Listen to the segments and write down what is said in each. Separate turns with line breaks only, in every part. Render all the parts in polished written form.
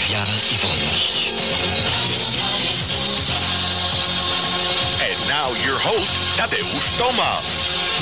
wiara i wolność.
And now your host, Tadeusz Tomasz.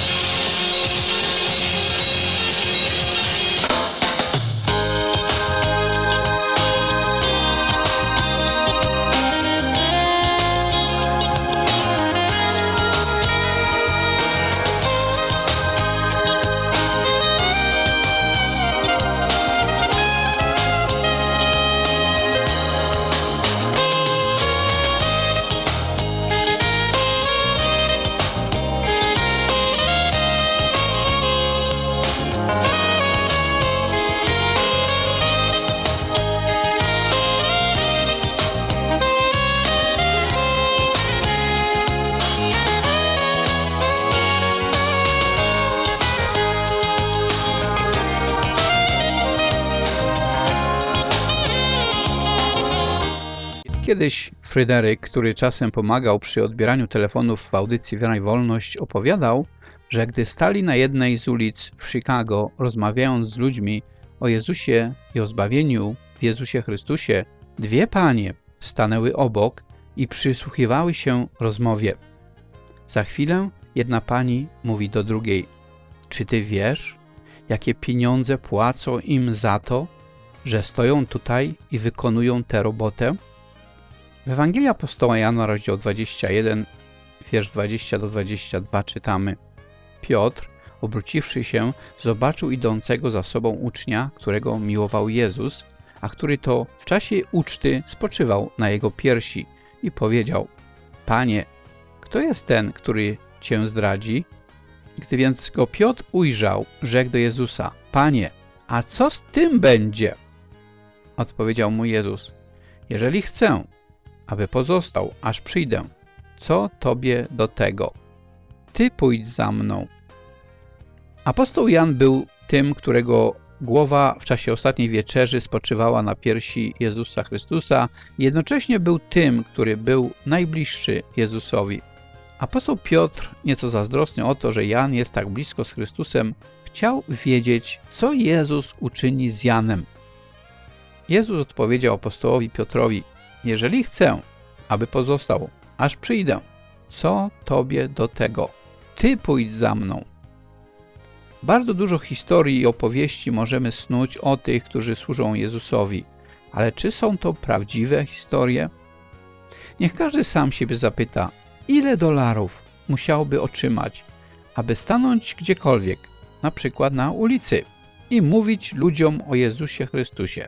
Kiedyś Fryderyk, który czasem pomagał przy odbieraniu telefonów w audycji Wiara i Wolność, opowiadał, że gdy stali na jednej z ulic w Chicago, rozmawiając z ludźmi o Jezusie i o zbawieniu w Jezusie Chrystusie, dwie panie stanęły obok i przysłuchiwały się rozmowie. Za chwilę jedna pani mówi do drugiej: czy ty wiesz, jakie pieniądze płacą im za to, że stoją tutaj i wykonują tę robotę? W Ewangelii apostoła Jana, rozdział 21, wiersz 20-22 czytamy: Piotr, obróciwszy się, zobaczył idącego za sobą ucznia, którego miłował Jezus, a który to w czasie uczty spoczywał na jego piersi i powiedział: Panie, kto jest ten, który Cię zdradzi? Gdy więc go Piotr ujrzał, rzekł do Jezusa: Panie, a co z tym będzie? Odpowiedział mu Jezus: jeżeli chcę, aby pozostał, aż przyjdę, co tobie do tego? Ty pójdź za mną. Apostoł Jan był tym, którego głowa w czasie ostatniej wieczerzy spoczywała na piersi Jezusa Chrystusa i jednocześnie był tym, który był najbliższy Jezusowi. Apostoł Piotr, nieco zazdrosny o to, że Jan jest tak blisko z Chrystusem, chciał wiedzieć, co Jezus uczyni z Janem. Jezus odpowiedział apostołowi Piotrowi: jeżeli chcę, aby pozostał, aż przyjdę, co tobie do tego? Ty pójdź za mną. Bardzo dużo historii i opowieści możemy snuć o tych, którzy służą Jezusowi, ale czy są to prawdziwe historie? Niech każdy sam siebie zapyta, ile dolarów musiałby otrzymać, aby stanąć gdziekolwiek, na przykład na ulicy, i mówić ludziom o Jezusie Chrystusie.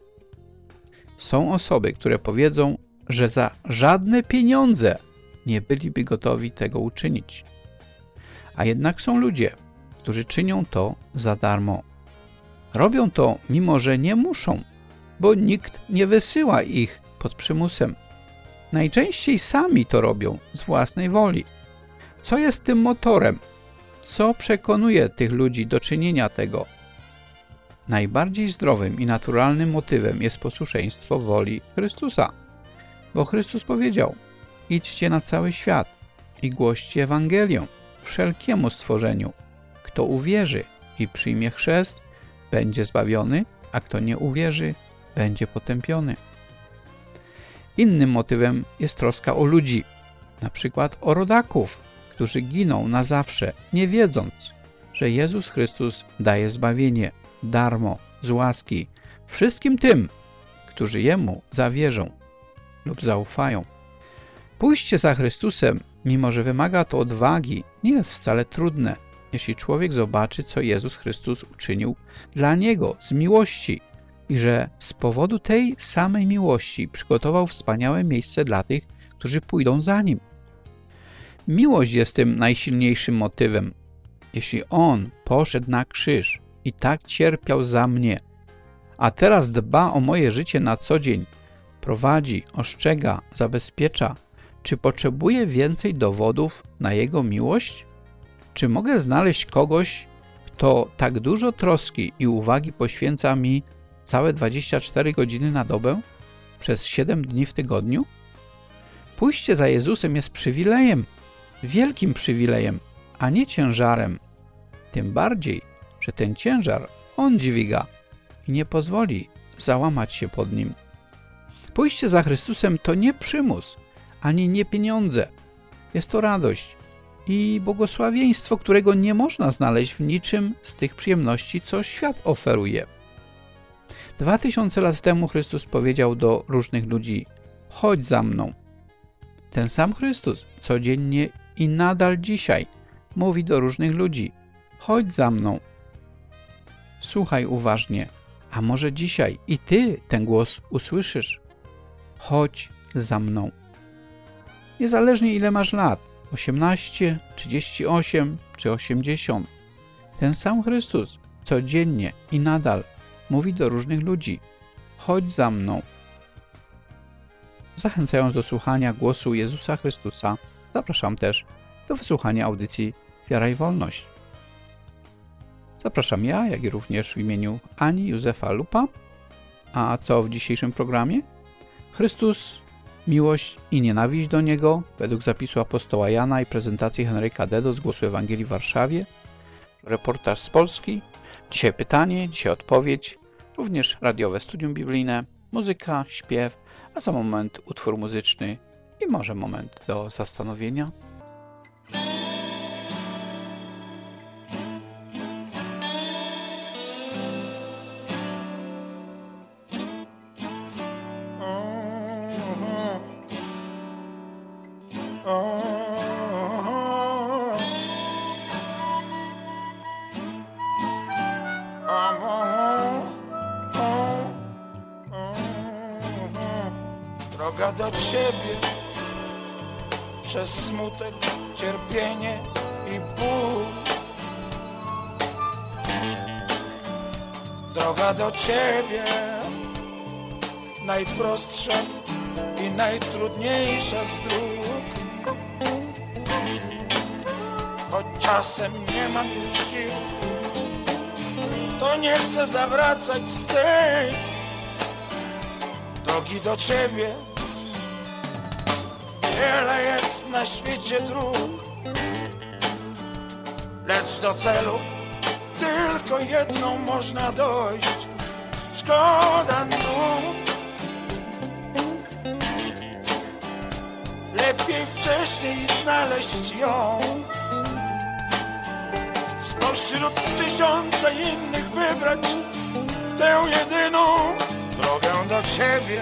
Są osoby, które powiedzą, że za żadne pieniądze nie byliby gotowi tego uczynić. A jednak są ludzie, którzy czynią to za darmo. Robią to, mimo że nie muszą, bo nikt nie wysyła ich pod przymusem. Najczęściej sami to robią z własnej woli. Co jest tym motorem? Co przekonuje tych ludzi do czynienia tego? Najbardziej zdrowym i naturalnym motywem jest posłuszeństwo woli Chrystusa. Bo Chrystus powiedział: idźcie na cały świat i głoście Ewangelię wszelkiemu stworzeniu. Kto uwierzy i przyjmie chrzest, będzie zbawiony, a kto nie uwierzy, będzie potępiony. Innym motywem jest troska o ludzi, na przykład o rodaków, którzy giną na zawsze, nie wiedząc, że Jezus Chrystus daje zbawienie darmo, z łaski, wszystkim tym, którzy Jemu zawierzą lub zaufają. Pójście za Chrystusem, mimo że wymaga to odwagi, nie jest wcale trudne, jeśli człowiek zobaczy, co Jezus Chrystus uczynił dla niego z miłości i że z powodu tej samej miłości przygotował wspaniałe miejsce dla tych, którzy pójdą za Nim. Miłość jest tym najsilniejszym motywem. Jeśli On poszedł na krzyż i tak cierpiał za mnie, a teraz dba o moje życie na co dzień, prowadzi, ostrzega, zabezpiecza, czy potrzebuję więcej dowodów na Jego miłość? Czy mogę znaleźć kogoś, kto tak dużo troski i uwagi poświęca mi całe 24 godziny na dobę przez 7 dni w tygodniu? Pójście za Jezusem jest przywilejem, wielkim przywilejem, a nie ciężarem. Tym bardziej, że ten ciężar On dźwiga i nie pozwoli załamać się pod nim. Pójście za Chrystusem to nie przymus, ani nie pieniądze. Jest to radość i błogosławieństwo, którego nie można znaleźć w niczym z tych przyjemności, co świat oferuje. 2000 lat temu Chrystus powiedział do różnych ludzi: chodź za mną. Ten sam Chrystus codziennie i nadal dzisiaj mówi do różnych ludzi: chodź za mną. Słuchaj uważnie, a może dzisiaj i ty ten głos usłyszysz. Chodź za mną. Niezależnie ile masz lat, 18, 38 czy 80, ten sam Chrystus codziennie i nadal mówi do różnych ludzi: chodź za mną. Zachęcając do słuchania głosu Jezusa Chrystusa, zapraszam też do wysłuchania audycji Wiara i Wolność. Zapraszam ja, jak i również w imieniu Ani Józefa Lupa. A co w dzisiejszym programie? Chrystus, miłość i nienawiść do Niego, według zapisu apostoła Jana i prezentacji Henryka Dedo z Głosu Ewangelii w Warszawie. Reportaż z Polski. Dzisiaj pytanie, dzisiaj odpowiedź. Również radiowe studium biblijne, muzyka, śpiew, a za moment utwór muzyczny i może moment do zastanowienia.
Droga do Ciebie przez smutek, cierpienie i ból. Droga do Ciebie najprostsza i najtrudniejsza z dróg. Choć czasem nie mam już sił, to nie chcę zawracać z tej drogi do Ciebie. Wiele jest na świecie dróg, lecz do celu tylko jedną można dojść. Szkoda nóg, lepiej wcześniej znaleźć ją, spośród tysiąca innych wybrać tę jedyną drogę do Ciebie.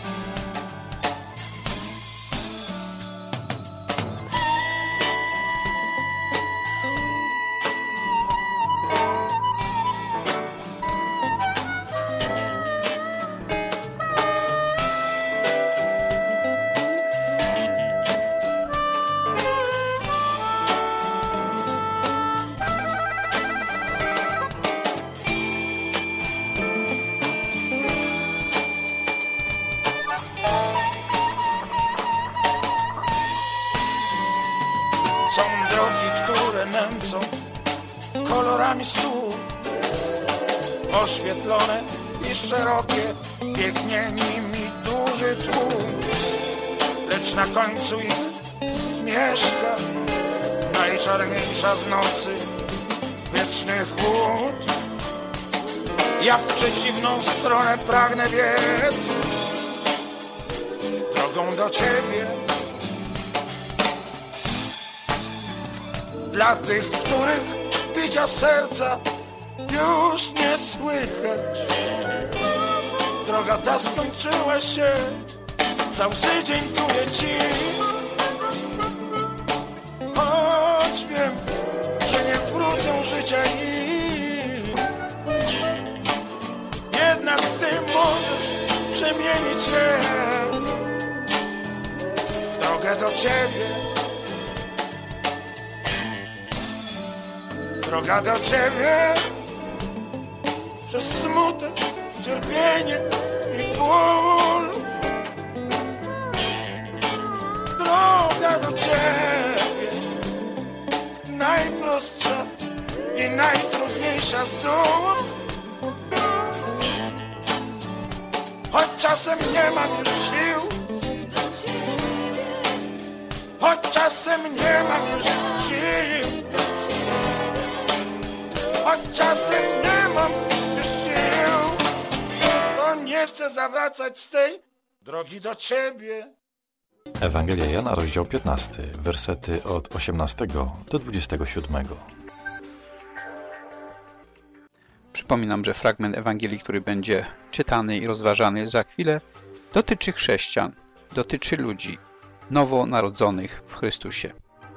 Są drogi, które nęcą kolorami stóp, oświetlone i szerokie, biegnie nimi duży tłum, lecz na końcu ich mieszka najczarniejsza w nocy wieczny chłód. Ja w przeciwną stronę pragnę biec, drogą do Ciebie. Dla tych, których bicia serca już nie słychać, droga ta skończyła się, za łzy dziękuję Ci. Choć wiem, że nie wrócą życia im, jednak Ty możesz przemienić je w drogę do Ciebie. Droga do Ciebie przez smutek, cierpienie i ból. Droga do Ciebie najprostsza i najtrudniejsza z dróg. Choć czasem nie mam już sił, choć czasem nie mam już sił, choć czasem nie mam już sił, to nie chcę zawracać z tej drogi do Ciebie.
Ewangelia Jana, rozdział 15, wersety od 18 do 27.
Przypominam, że fragment Ewangelii, który będzie czytany i rozważany za chwilę, dotyczy chrześcijan, dotyczy ludzi nowonarodzonych w Chrystusie.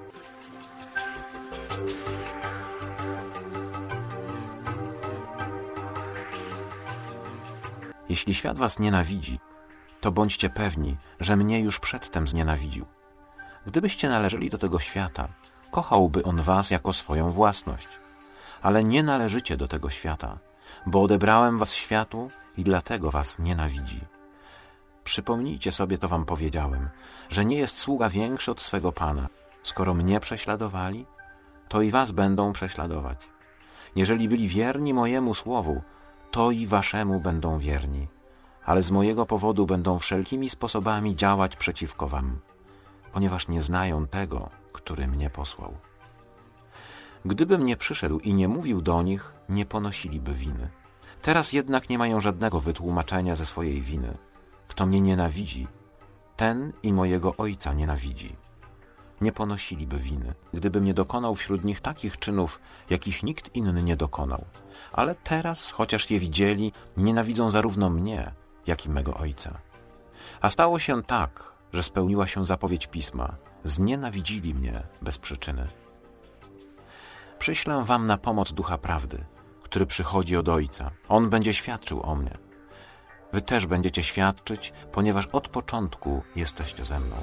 Jeśli świat was nienawidzi, to bądźcie pewni, że mnie już przedtem znienawidził. Gdybyście należeli do tego świata, kochałby on was jako swoją własność. Ale nie należycie do tego świata, bo odebrałem was światu i dlatego was nienawidzi. Przypomnijcie sobie, to wam powiedziałem, że nie jest sługa większy od swego Pana. Skoro mnie prześladowali, to i was będą prześladować. Jeżeli byli wierni mojemu słowu, to i waszemu będą wierni. Ale z mojego powodu będą wszelkimi sposobami działać przeciwko wam, ponieważ nie znają tego, który mnie posłał. Gdybym nie przyszedł i nie mówił do nich, nie ponosiliby winy. Teraz jednak nie mają żadnego wytłumaczenia ze swojej winy. Kto mnie nienawidzi, ten i mojego Ojca nienawidzi. Nie ponosiliby winy, gdybym nie dokonał wśród nich takich czynów, jakich nikt inny nie dokonał. Ale teraz, chociaż je widzieli, nienawidzą zarówno mnie, jak i mego Ojca. A stało się tak, że spełniła się zapowiedź Pisma. Znienawidzili mnie bez przyczyny. Przyślę wam na pomoc Ducha Prawdy, który przychodzi od Ojca. On będzie świadczył o mnie. Wy też będziecie świadczyć, ponieważ od początku jesteście ze mną.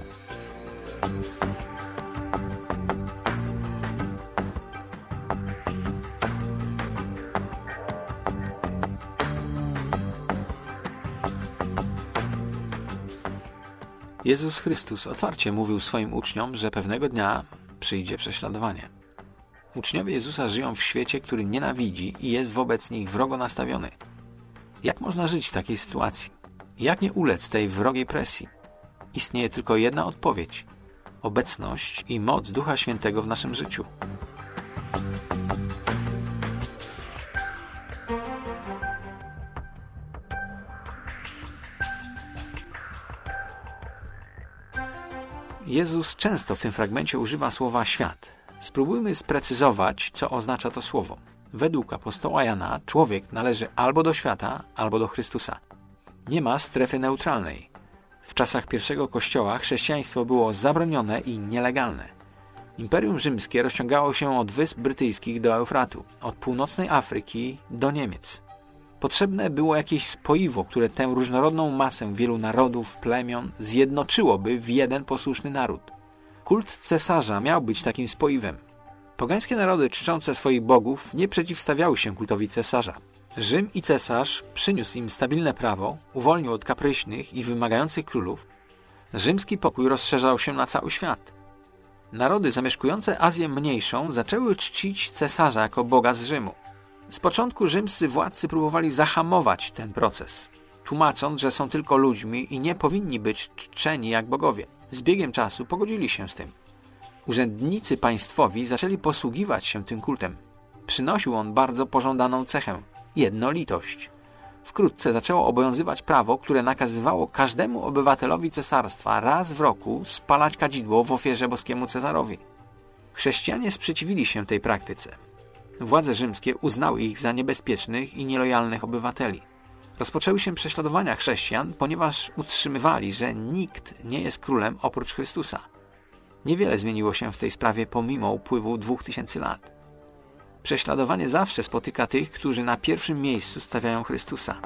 Jezus Chrystus otwarcie mówił swoim uczniom, że pewnego dnia przyjdzie prześladowanie. Uczniowie Jezusa żyją w świecie, który nienawidzi i jest wobec nich wrogo nastawiony. Jak można żyć w takiej sytuacji? Jak nie ulec tej wrogiej presji? Istnieje tylko jedna odpowiedź: obecność i moc Ducha Świętego w naszym życiu. Jezus często w tym fragmencie używa słowa świat. Spróbujmy sprecyzować, co oznacza to słowo. Według apostoła Jana człowiek należy albo do świata, albo do Chrystusa. Nie ma strefy neutralnej. W czasach pierwszego Kościoła chrześcijaństwo było zabronione i nielegalne. Imperium Rzymskie rozciągało się od Wysp Brytyjskich do Eufratu, od północnej Afryki do Niemiec. Potrzebne było jakieś spoiwo, które tę różnorodną masę wielu narodów, plemion zjednoczyłoby w jeden posłuszny naród. Kult cesarza miał być takim spoiwem. Pogańskie narody czczące swoich bogów nie przeciwstawiały się kultowi cesarza. Rzym i cesarz przyniósł im stabilne prawo, uwolnił od kapryśnych i wymagających królów. Rzymski pokój rozszerzał się na cały świat. Narody zamieszkujące Azję Mniejszą zaczęły czcić cesarza jako boga z Rzymu. Z początku rzymscy władcy próbowali zahamować ten proces, tłumacząc, że są tylko ludźmi i nie powinni być czczeni jak bogowie. Z biegiem czasu pogodzili się z tym. Urzędnicy państwowi zaczęli posługiwać się tym kultem. Przynosił on bardzo pożądaną cechę – jednolitość. Wkrótce zaczęło obowiązywać prawo, które nakazywało każdemu obywatelowi cesarstwa raz w roku spalać kadzidło w ofierze boskiemu Cezarowi. Chrześcijanie sprzeciwili się tej praktyce. Władze rzymskie uznały ich za niebezpiecznych i nielojalnych obywateli. Rozpoczęły się prześladowania chrześcijan, ponieważ utrzymywali, że nikt nie jest królem oprócz Chrystusa. Niewiele zmieniło się w tej sprawie pomimo upływu 2000 lat. Prześladowanie zawsze spotyka tych, którzy na pierwszym miejscu stawiają Chrystusa.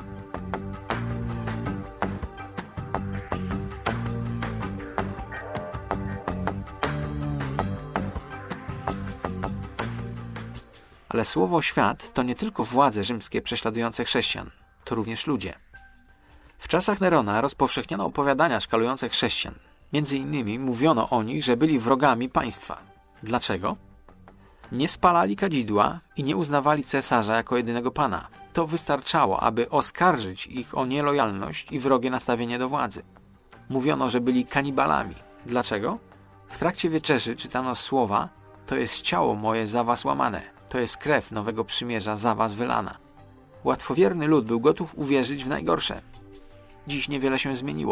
Ale słowo świat to nie tylko władze rzymskie prześladujące chrześcijan, to również ludzie. W czasach Nerona rozpowszechniono opowiadania szkalujące chrześcijan. Między innymi mówiono o nich, że byli wrogami państwa. Dlaczego? Nie spalali kadzidła i nie uznawali cesarza jako jedynego pana. To wystarczało, aby oskarżyć ich o nielojalność i wrogie nastawienie do władzy. Mówiono, że byli kanibalami. Dlaczego? W trakcie wieczerzy czytano słowa: to jest ciało moje za was łamane, to jest krew nowego przymierza za was wylana. Łatwowierny lud był gotów uwierzyć w najgorsze. Dziś niewiele się zmieniło.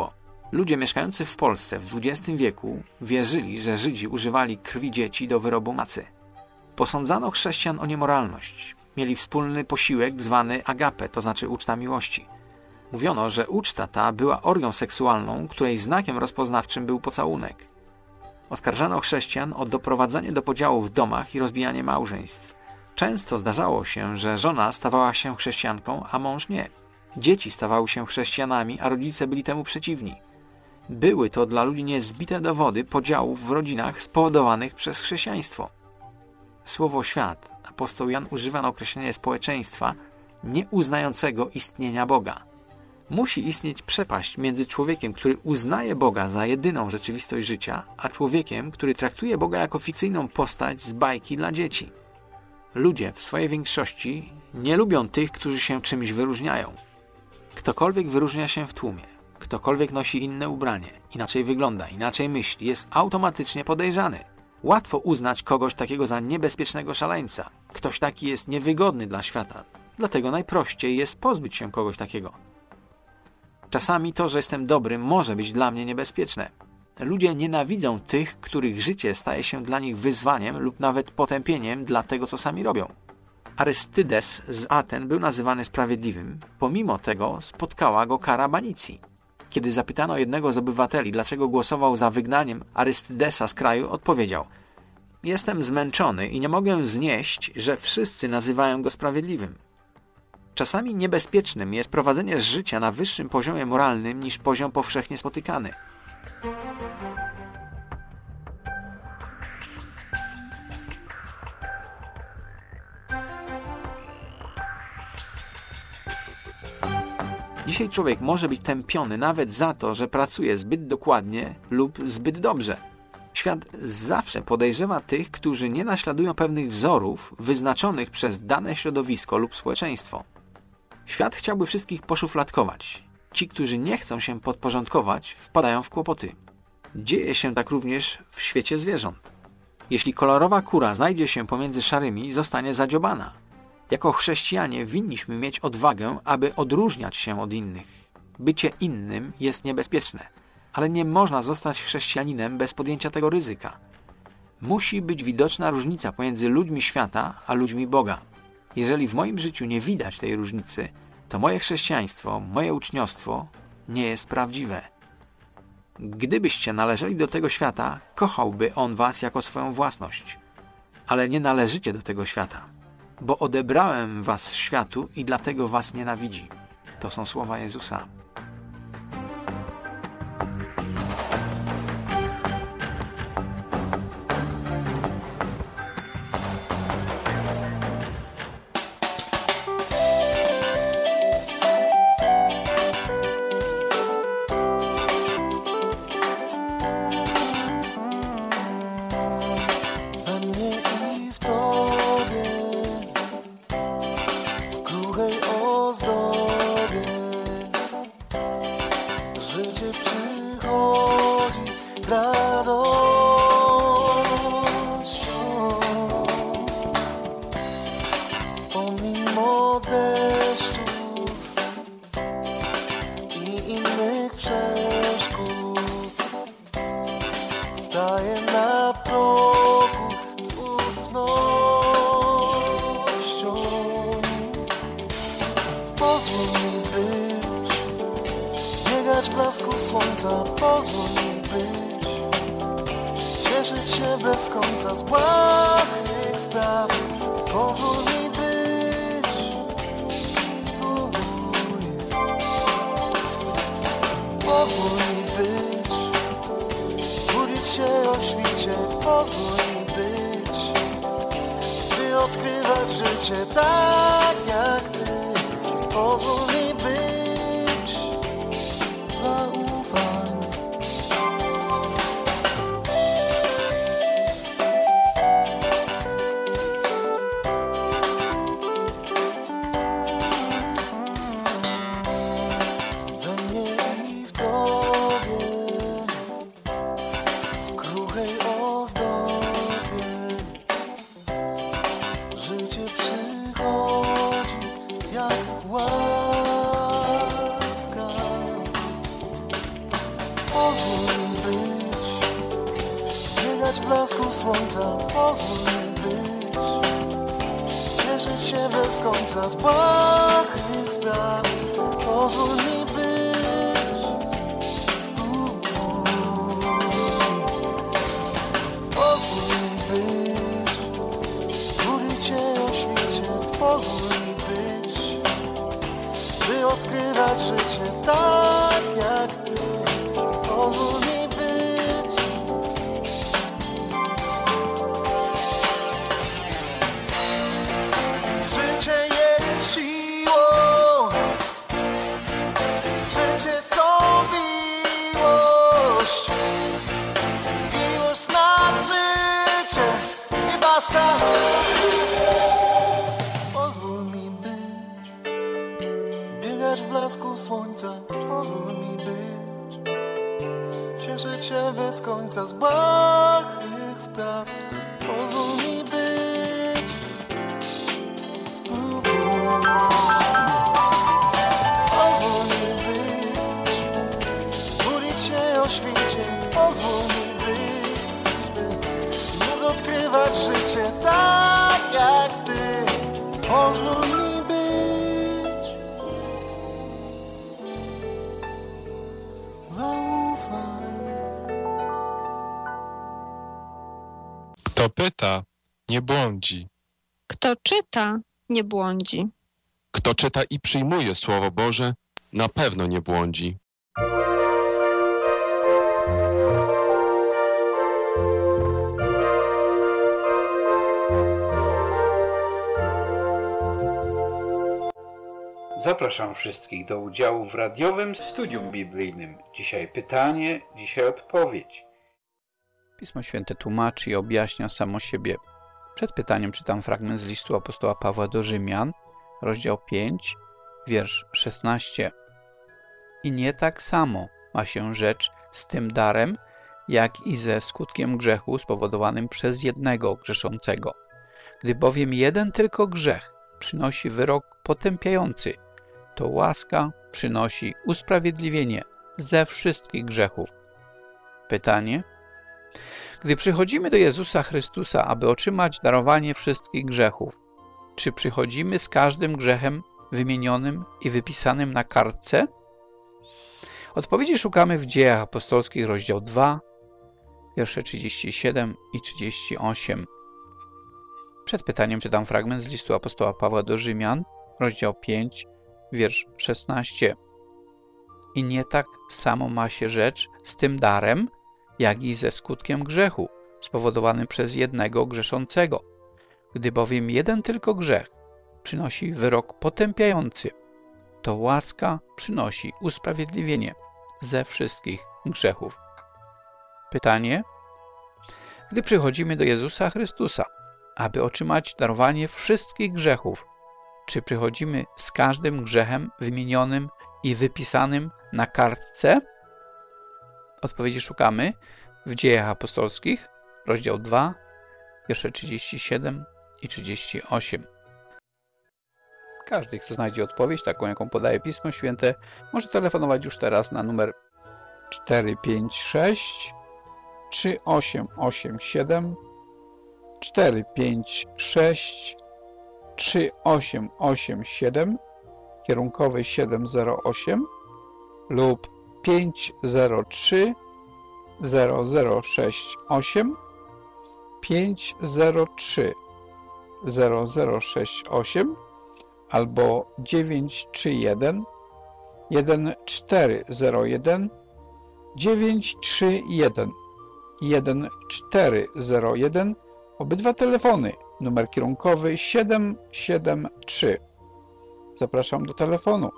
Ludzie mieszkający w Polsce w XX wieku wierzyli, że Żydzi używali krwi dzieci do wyrobu macy. Posądzano chrześcijan o niemoralność. Mieli wspólny posiłek zwany agape, to znaczy uczta miłości. Mówiono, że uczta ta była orgią seksualną, której znakiem rozpoznawczym był pocałunek. Oskarżano chrześcijan o doprowadzanie do podziału w domach i rozbijanie małżeństw. Często zdarzało się, że żona stawała się chrześcijanką, a mąż nie. Dzieci stawały się chrześcijanami, a rodzice byli temu przeciwni. Były to dla ludzi niezbite dowody podziałów w rodzinach spowodowanych przez chrześcijaństwo. Słowo świat apostoł Jan używa na określenie społeczeństwa nieuznającego istnienia Boga. Musi istnieć przepaść między człowiekiem, który uznaje Boga za jedyną rzeczywistość życia, a człowiekiem, który traktuje Boga jako fikcyjną postać z bajki dla dzieci. Ludzie w swojej większości nie lubią tych, którzy się czymś wyróżniają. Ktokolwiek wyróżnia się w tłumie, ktokolwiek nosi inne ubranie, inaczej wygląda, inaczej myśli, jest automatycznie podejrzany. Łatwo uznać kogoś takiego za niebezpiecznego szaleńca. Ktoś taki jest niewygodny dla świata, dlatego najprościej jest pozbyć się kogoś takiego. Czasami to, że jestem dobry, może być dla mnie niebezpieczne. Ludzie nienawidzą tych, których życie staje się dla nich wyzwaniem lub nawet potępieniem dla tego, co sami robią. Arystydes z Aten był nazywany sprawiedliwym, pomimo tego spotkała go kara banicji. Kiedy zapytano jednego z obywateli, dlaczego głosował za wygnaniem Arystydesa z kraju, odpowiedział: jestem zmęczony i nie mogę znieść, że wszyscy nazywają go sprawiedliwym. Czasami niebezpiecznym jest prowadzenie życia na wyższym poziomie moralnym niż poziom powszechnie spotykany. Dzisiaj człowiek może być tępiony nawet za to, że pracuje zbyt dokładnie lub zbyt dobrze. Świat zawsze podejrzewa tych, którzy nie naśladują pewnych wzorów wyznaczonych przez dane środowisko lub społeczeństwo. Świat chciałby wszystkich poszufladkować. Ci, którzy nie chcą się podporządkować, wpadają w kłopoty. Dzieje się tak również w świecie zwierząt. Jeśli kolorowa kura znajdzie się pomiędzy szarymi, zostanie zadziobana. Jako chrześcijanie winniśmy mieć odwagę, aby odróżniać się od innych. Bycie innym jest niebezpieczne, ale nie można zostać chrześcijaninem bez podjęcia tego ryzyka. Musi być widoczna różnica pomiędzy ludźmi świata a ludźmi Boga. Jeżeli w moim życiu nie widać tej różnicy, to moje chrześcijaństwo, moje uczniostwo nie jest prawdziwe. Gdybyście należeli do tego świata, kochałby on was jako swoją własność. Ale nie należycie do tego świata, bo odebrałem was światu i dlatego was nienawidzi. To są słowa Jezusa.
w blasku słońca, pozwól mi być, cieszyć się bez końca z błahych spraw, pozwól mi być, spróbuj, pozwól mi być, budzić się o świcie, pozwól mi być, by odkrywać życie tak jak ty, pozwól mi być, zaufaj. We mnie i w tobie, w kruchej ozdobie, życie przychodzi jak łaska. pozwól mi być, biegać w blasku słońca, pozwól mi być, cieszyć się bez końca z błahych spraw, pozwól mi być, spróbuj, pozwól mi być, budzić się o świcie, pozwól mi być, by odkrywać życie tak jak ty, pozwól mi być. Życie jest siłą, życie to miłość, miłość nad życie i basta. Pozwól mi być, biegać w blasku słońca, pozwól mi być, cieszyć się bez końca z błahych spraw, pozwól mi być, spróbuj, pozwól mi być, budzić się o świcie, pozwól mi być, by móc odkrywać życie tak jak ty, pozwól mi być, zaufaj.
Kto pyta, nie błądzi.
Kto czyta, nie błądzi.
Kto czyta i przyjmuje Słowo Boże, na pewno nie błądzi.
Zapraszam wszystkich do udziału w radiowym studium biblijnym. Dzisiaj pytanie, dzisiaj odpowiedź. Pismo Święte tłumaczy i objaśnia samo siebie. Przed pytaniem czytam fragment z listu apostoła Pawła do Rzymian, rozdział 5, wiersz 16. I nie tak samo ma się rzecz z tym darem, jak i ze skutkiem grzechu spowodowanym przez jednego grzeszącego. Gdy bowiem jeden tylko grzech przynosi wyrok potępiający, to łaska przynosi usprawiedliwienie ze wszystkich grzechów. Pytanie: gdy przychodzimy do Jezusa Chrystusa, aby otrzymać darowanie wszystkich grzechów, czy przychodzimy z każdym grzechem wymienionym i wypisanym na kartce? Odpowiedzi szukamy w Dziejach Apostolskich, rozdział 2, wiersze 37 i 38. Przed pytaniem czytam fragment z listu apostoła Pawła do Rzymian, rozdział 5, wiersz 16. I nie tak samo ma się rzecz z tym darem, jak i ze skutkiem grzechu, spowodowanym przez jednego grzeszącego. Gdy bowiem jeden tylko grzech przynosi wyrok potępiający, to łaska przynosi usprawiedliwienie ze wszystkich grzechów. Pytanie: gdy przychodzimy do Jezusa Chrystusa, aby otrzymać darowanie wszystkich grzechów, czy przychodzimy z każdym grzechem wymienionym i wypisanym na kartce? Odpowiedzi szukamy w Dziejach Apostolskich, rozdział 2, wiersze 37 i 38. Każdy, kto znajdzie odpowiedź, taką jaką podaje Pismo Święte, może telefonować już teraz na numer 456 3887 456 3887, kierunkowy 708 lub 503 0068 503 0068 albo 931 1401 931 1401. Obydwa telefony, numer kierunkowy 773. Zapraszam do telefonu.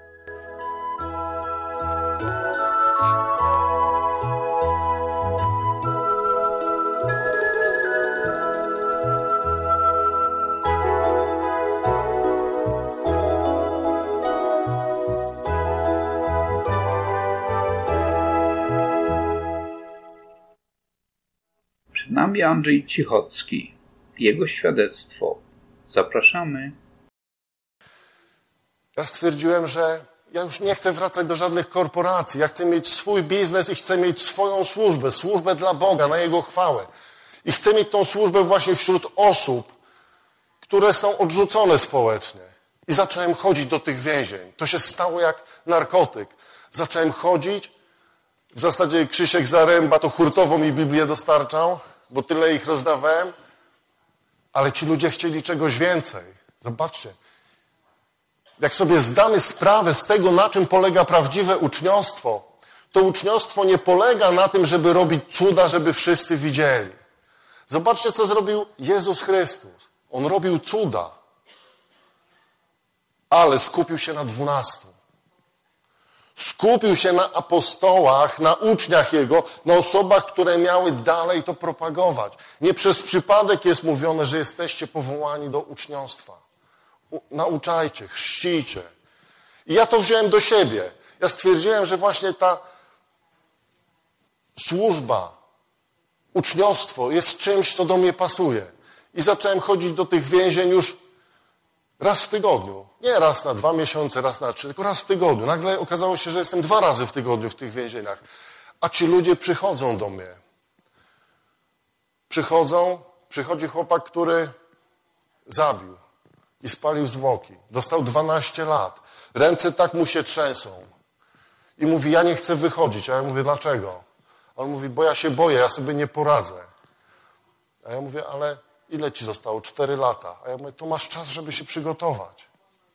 Przed nami Andrzej Cichocki. Jego świadectwo. Zapraszamy.
Ja stwierdziłem, że ja już nie chcę wracać do żadnych korporacji. Ja chcę mieć swój biznes i chcę mieć swoją służbę dla Boga, na Jego chwałę. I chcę mieć tą służbę właśnie wśród osób, które są odrzucone społecznie. I zacząłem chodzić do tych więzień. To się stało jak narkotyk. Zacząłem chodzić. W zasadzie Krzysiek Zaręba to hurtowo mi Biblię dostarczał, bo tyle ich rozdawałem. Ale ci ludzie chcieli czegoś więcej. Zobaczcie. Jak sobie zdamy sprawę z tego, na czym polega prawdziwe uczniostwo, to uczniostwo nie polega na tym, żeby robić cuda, żeby wszyscy widzieli. Zobaczcie, co zrobił Jezus Chrystus. On robił cuda, ale skupił się na 12. Skupił się na apostołach, na uczniach Jego, na osobach, które miały dalej to propagować. Nie przez przypadek jest mówione, że jesteście powołani do uczniostwa. Nauczajcie, chrzcijcie. I ja to wziąłem do siebie. Ja stwierdziłem, że właśnie ta służba, uczniostwo jest czymś, co do mnie pasuje. I zacząłem chodzić do tych więzień już raz w tygodniu. Nie raz na 2 miesiące, raz na 3, tylko raz w tygodniu. Nagle okazało się, że jestem 2 razy w tygodniu w tych więzieniach. A ci ludzie przychodzą do mnie. Przychodzi chłopak, który zabił i spalił zwłoki. Dostał 12 lat. Ręce tak mu się trzęsą. I mówi, ja nie chcę wychodzić. A ja mówię, dlaczego? A on mówi, bo ja się boję, ja sobie nie poradzę. A ja mówię, ale ile ci zostało? 4 lata. A ja mówię, to masz czas, żeby się przygotować.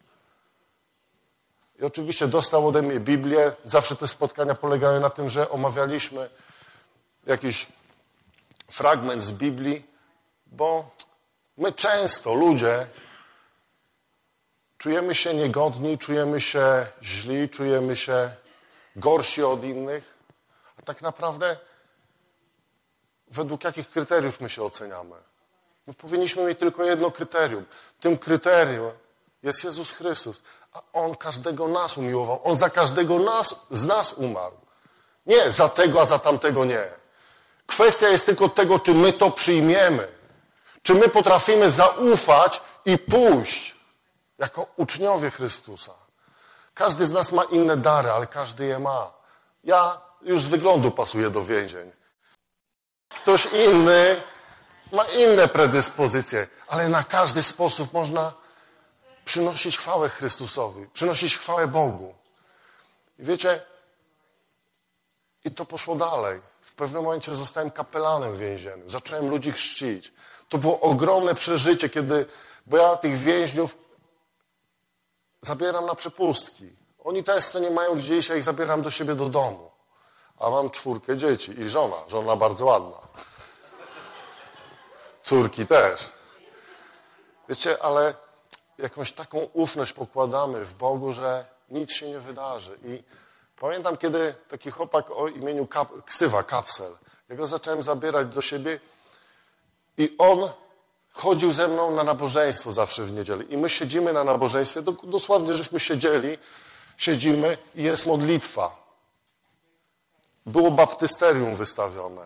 I oczywiście dostał ode mnie Biblię. Zawsze te spotkania polegały na tym, że omawialiśmy jakiś fragment z Biblii, bo my często, ludzie, czujemy się niegodni, czujemy się źli, czujemy się gorsi od innych, a tak naprawdę według jakich kryteriów my się oceniamy? My powinniśmy mieć tylko jedno kryterium. Tym kryterium jest Jezus Chrystus, a On każdego nas umiłował. On za każdego z nas umarł. Nie za tego, a za tamtego nie. Kwestia jest tylko tego, czy my to przyjmiemy. Czy my potrafimy zaufać i pójść jako uczniowie Chrystusa. Każdy z nas ma inne dary, ale każdy je ma. Ja już z wyglądu pasuję do więzień. Ktoś inny ma inne predyspozycje, ale na każdy sposób można przynosić chwałę Chrystusowi, przynosić chwałę Bogu. I wiecie, i to poszło dalej. W pewnym momencie zostałem kapelanem więziennym. Zacząłem ludzi chrzcić. To było ogromne przeżycie, bo ja tych więźniów zabieram na przepustki. Oni często nie mają gdzie iść, ja ich zabieram do siebie do domu. A mam 4 dzieci i żona bardzo ładna. Córki też. Wiecie, ale jakąś taką ufność pokładamy w Bogu, że nic się nie wydarzy. I pamiętam, kiedy taki chłopak o imieniu Ksywa, Kapsel, ja go zacząłem zabierać do siebie i on chodził ze mną na nabożeństwo zawsze w niedzielę. I my siedzimy na nabożeństwie, dosłownie żeśmy siedzimy i jest modlitwa. Było baptysterium wystawione.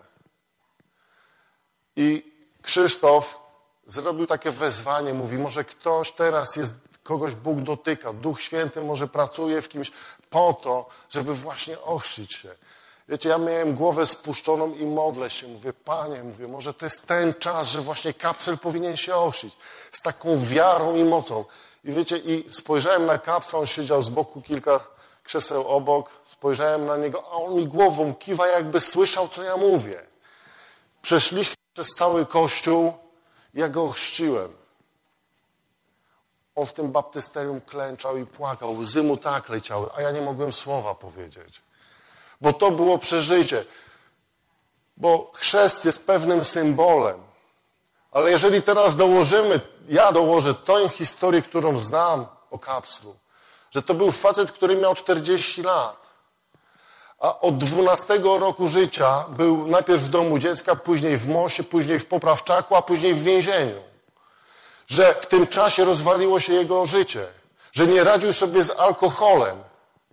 I Krzysztof zrobił takie wezwanie, mówi, może ktoś teraz kogoś Bóg dotyka, Duch Święty może pracuje w kimś po to, żeby właśnie ochrzcić się. Wiecie, ja miałem głowę spuszczoną i modlę się. Mówię, Panie, może to jest ten czas, że właśnie Kapsel powinien się ochrzcić. Z taką wiarą i mocą. I wiecie, i spojrzałem na Kapsel, on siedział z boku, kilka krzeseł obok. Spojrzałem na niego, a on mi głową kiwa, jakby słyszał, co ja mówię. Przeszliśmy przez cały kościół, ja go ochrzciłem. On w tym baptysterium klęczał i płakał, łzy mu tak leciały, a ja nie mogłem słowa powiedzieć. Bo to było przeżycie. Bo chrzest jest pewnym symbolem. Ale jeżeli teraz ja dołożę tą historię, którą znam o Kapslu, że to był facet, który miał 40 lat, a od 12 roku życia był najpierw w domu dziecka, później w Mosie, później w Poprawczaku, a później w więzieniu. Że w tym czasie rozwaliło się jego życie. Że nie radził sobie z alkoholem.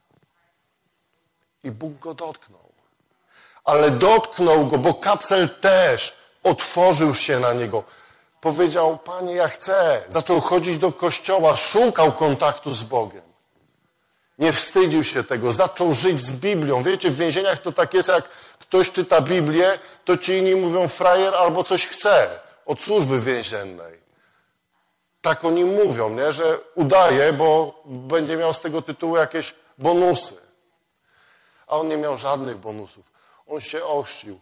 I Bóg go dotknął. Ale dotknął go, bo Kapsel też otworzył się na niego. Powiedział, Panie, ja chcę. Zaczął chodzić do kościoła, szukał kontaktu z Bogiem. Nie wstydził się tego, zaczął żyć z Biblią. Wiecie, w więzieniach to tak jest, jak ktoś czyta Biblię, to ci inni mówią frajer albo coś chce od służby więziennej. Tak oni mówią, nie? Że udaje, bo będzie miał z tego tytułu jakieś bonusy. A on nie miał żadnych bonusów. On się ochrzcił.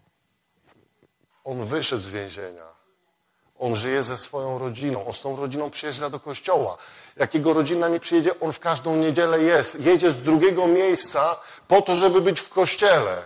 On wyszedł z więzienia. On żyje ze swoją rodziną. On z tą rodziną przyjeżdża do kościoła. Jak jego rodzina nie przyjedzie, on w każdą niedzielę jest. Jedzie z drugiego miejsca po to, żeby być w kościele.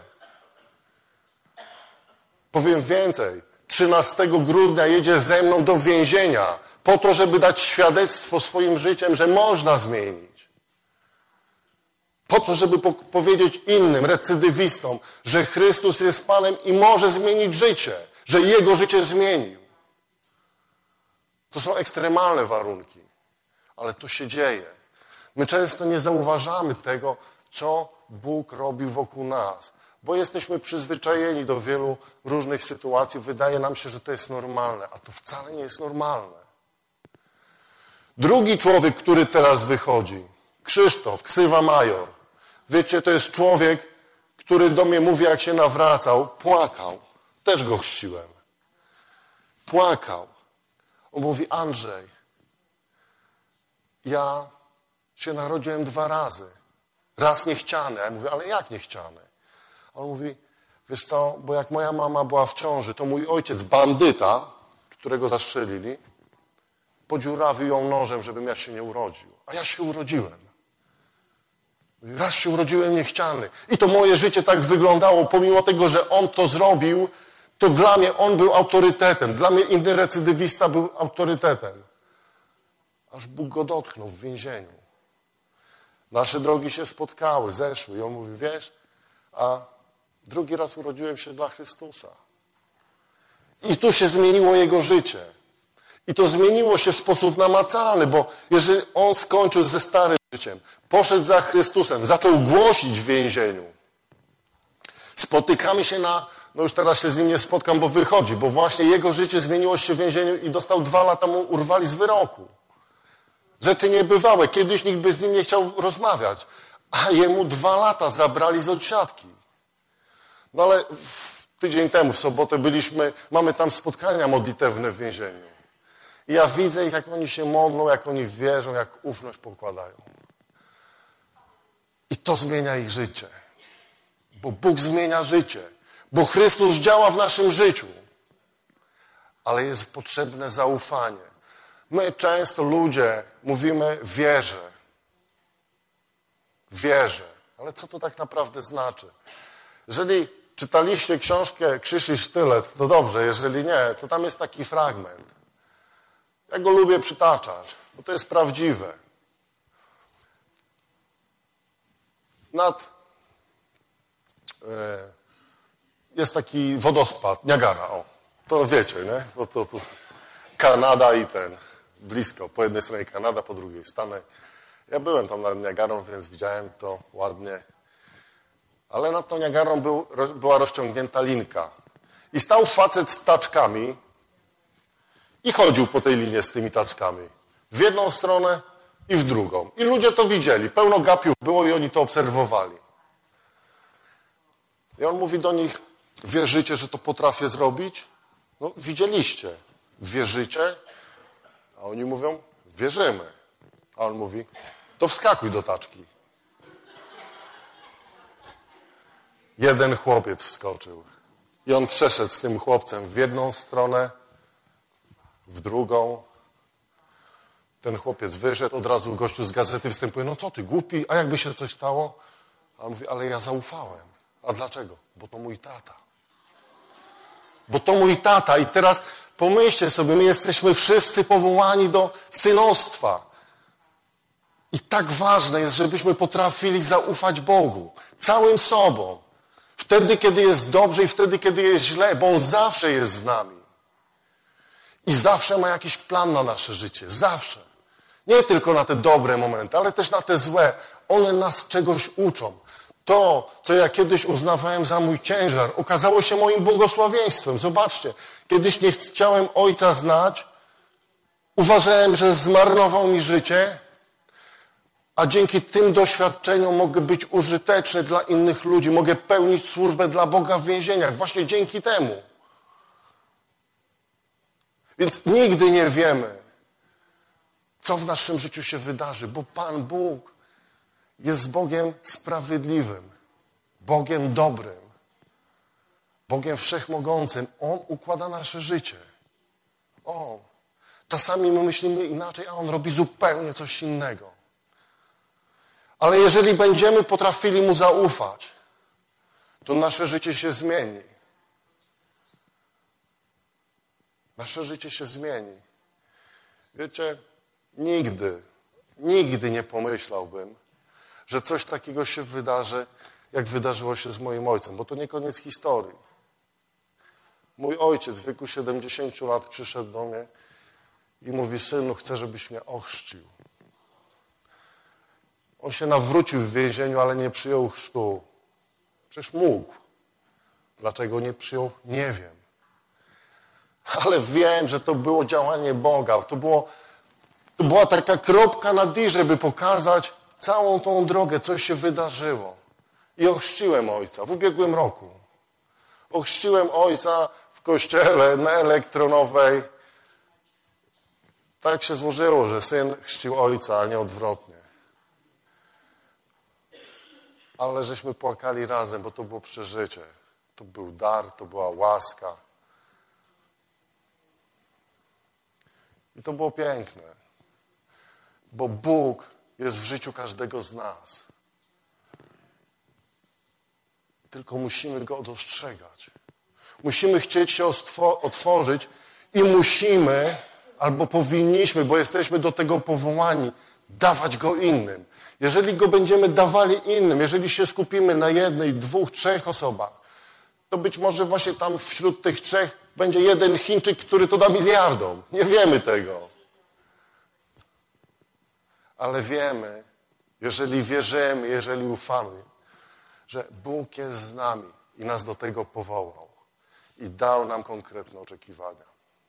Powiem więcej. 13 grudnia jedzie ze mną do więzienia po to, żeby dać świadectwo swoim życiem, że można zmienić. Po to, żeby powiedzieć innym, recydywistom, że Chrystus jest Panem i może zmienić życie. Że Jego życie zmienił. To są ekstremalne warunki. Ale to się dzieje. My często nie zauważamy tego, co Bóg robi wokół nas. Bo jesteśmy przyzwyczajeni do wielu różnych sytuacji. Wydaje nam się, że to jest normalne. A to wcale nie jest normalne. Drugi człowiek, który teraz wychodzi. Krzysztof, ksywa Major. Wiecie, to jest człowiek, który do mnie mówi, jak się nawracał. Płakał. Też go chrzciłem. Płakał. On mówi, Andrzej, ja się narodziłem 2 razy. Raz niechciany. A ja mówię, ale jak niechciany? A on mówi, wiesz co, bo jak moja mama była w ciąży, to mój ojciec, bandyta, którego zastrzelili, podziurawił ją nożem, żebym ja się nie urodził. A ja się urodziłem. Raz się urodziłem niechciany. I to moje życie tak wyglądało, pomimo tego, że on to zrobił, to dla mnie on był autorytetem. Dla mnie inny recydywista był autorytetem. Aż Bóg go dotknął w więzieniu. Nasze drogi się spotkały, zeszły. I on mówi, wiesz, a drugi raz urodziłem się dla Chrystusa. I tu się zmieniło jego życie. I to zmieniło się w sposób namacalny, bo jeżeli on skończył ze starym życiem, poszedł za Chrystusem, zaczął głosić w więzieniu. Spotykamy się no już teraz się z nim nie spotkam, bo wychodzi, bo właśnie jego życie zmieniło się w więzieniu i dostał 2 lata, mu urwali z wyroku. Rzeczy niebywałe. Kiedyś nikt by z nim nie chciał rozmawiać, a jemu 2 lata zabrali z odsiadki. No ale tydzień temu, w sobotę mamy tam spotkania modlitewne w więzieniu. I ja widzę ich, jak oni się modlą, jak oni wierzą, jak ufność pokładają. I to zmienia ich życie. Bo Bóg zmienia życie. Bo Chrystus działa w naszym życiu. Ale jest potrzebne zaufanie. My często ludzie mówimy wierzę. Wierzę. Ale co to tak naprawdę znaczy? Jeżeli czytaliście książkę Krzyż i Sztylet, to dobrze. Jeżeli nie, to tam jest taki fragment. Ja go lubię przytaczać, bo to jest prawdziwe. Jest taki wodospad, Niagara, to wiecie, nie? Bo to Kanada i blisko, po jednej stronie Kanada, po drugiej Stany. Ja byłem tam nad Niagarą, więc widziałem to ładnie. Ale nad tą Niagarą była rozciągnięta linka. I stał facet z taczkami i chodził po tej linie z tymi taczkami. W jedną stronę i w drugą. I ludzie to widzieli. Pełno gapiów było i oni to obserwowali. I on mówi do nich, wierzycie, że to potrafię zrobić? No, widzieliście. Wierzycie? A oni mówią, wierzymy. A on mówi, to wskakuj do taczki. Jeden chłopiec wskoczył. I on przeszedł z tym chłopcem w jedną stronę, w drugą. Ten chłopiec wyszedł, od razu gościu z gazety występuje, no co ty, głupi, a jakby się coś stało? A on mówi, ale ja zaufałem. A dlaczego? Bo to mój tata. Bo to mój tata. I teraz pomyślcie sobie, my jesteśmy wszyscy powołani do synostwa. I tak ważne jest, żebyśmy potrafili zaufać Bogu. Całym sobą. Wtedy, kiedy jest dobrze i wtedy, kiedy jest źle, bo On zawsze jest z nami. I zawsze ma jakiś plan na nasze życie. Zawsze. Nie tylko na te dobre momenty, ale też na te złe. One nas czegoś uczą. To, co ja kiedyś uznawałem za mój ciężar, okazało się moim błogosławieństwem. Zobaczcie, kiedyś nie chciałem Ojca znać, uważałem, że zmarnował mi życie, A dzięki tym doświadczeniom mogę być użyteczny dla innych ludzi. Mogę pełnić służbę dla Boga w więzieniach. Właśnie dzięki temu. Więc nigdy nie wiemy, co w naszym życiu się wydarzy, bo Pan Bóg jest Bogiem sprawiedliwym, Bogiem dobrym, Bogiem wszechmogącym. On układa nasze życie. On. Czasami my myślimy inaczej, a On robi zupełnie coś innego. Ale jeżeli będziemy potrafili Mu zaufać, to nasze życie się zmieni. Nasze życie się zmieni. Wiecie, nigdy nie pomyślałbym, że coś takiego się wydarzy, jak wydarzyło się z moim ojcem, bo to nie koniec historii. Mój ojciec w wieku 70 lat przyszedł do mnie i mówi: synu, chcę, żebyś mnie ochrzcił. On się nawrócił w więzieniu, ale nie przyjął chrztu. Przecież mógł. Dlaczego nie przyjął? Nie wiem. Ale wiem, że to było działanie Boga. To była taka kropka nad i, żeby pokazać całą tą drogę, co się wydarzyło. I ochrzciłem ojca w ubiegłym roku. Ochrzciłem ojca w kościele na Elektronowej. Tak się złożyło, że syn chrzcił ojca, a nie odwrotnie. Ale żeśmy płakali razem, bo to było przeżycie. To był dar, to była łaska. I to było piękne. Bo Bóg jest w życiu każdego z nas. Tylko musimy Go dostrzegać. Musimy chcieć się otworzyć i musimy, albo powinniśmy, bo jesteśmy do tego powołani, dawać Go innym. Jeżeli Go będziemy dawali innym, jeżeli się skupimy na jednej, dwóch, trzech osobach, to być może właśnie tam wśród tych trzech będzie jeden Chińczyk, który to da miliardom. Nie wiemy tego. Ale wiemy, jeżeli wierzymy, jeżeli ufamy, że Bóg jest z nami i nas do tego powołał i dał nam konkretne oczekiwania.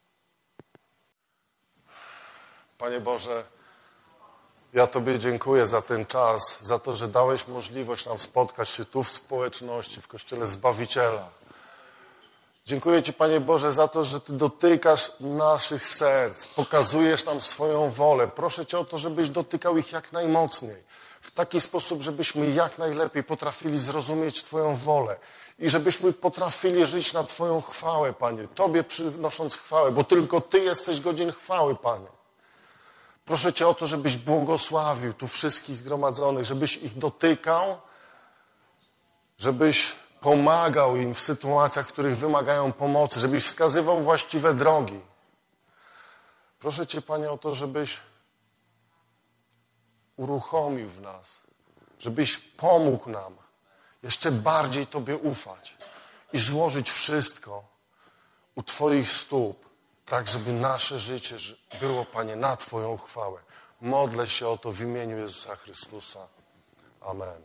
Panie Boże, ja Tobie dziękuję za ten czas, za to, że dałeś możliwość nam spotkać się tu w społeczności, w Kościele Zbawiciela. Dziękuję Ci, Panie Boże, za to, że Ty dotykasz naszych serc, pokazujesz nam swoją wolę. Proszę Cię o to, żebyś dotykał ich jak najmocniej, w taki sposób, żebyśmy jak najlepiej potrafili zrozumieć Twoją wolę i żebyśmy potrafili żyć na Twoją chwałę, Panie, Tobie przynosząc chwałę, bo tylko Ty jesteś godzien chwały, Panie. Proszę Cię o to, żebyś błogosławił tu wszystkich zgromadzonych, żebyś ich dotykał, żebyś pomagał im w sytuacjach, w których wymagają pomocy, żebyś wskazywał właściwe drogi. Proszę Cię, Panie, o to, żebyś uruchomił w nas, żebyś pomógł nam jeszcze bardziej Tobie ufać i złożyć wszystko u Twoich stóp, tak, żeby nasze życie było, Panie, na Twoją chwałę. Modlę się o to w imieniu Jezusa Chrystusa. Amen.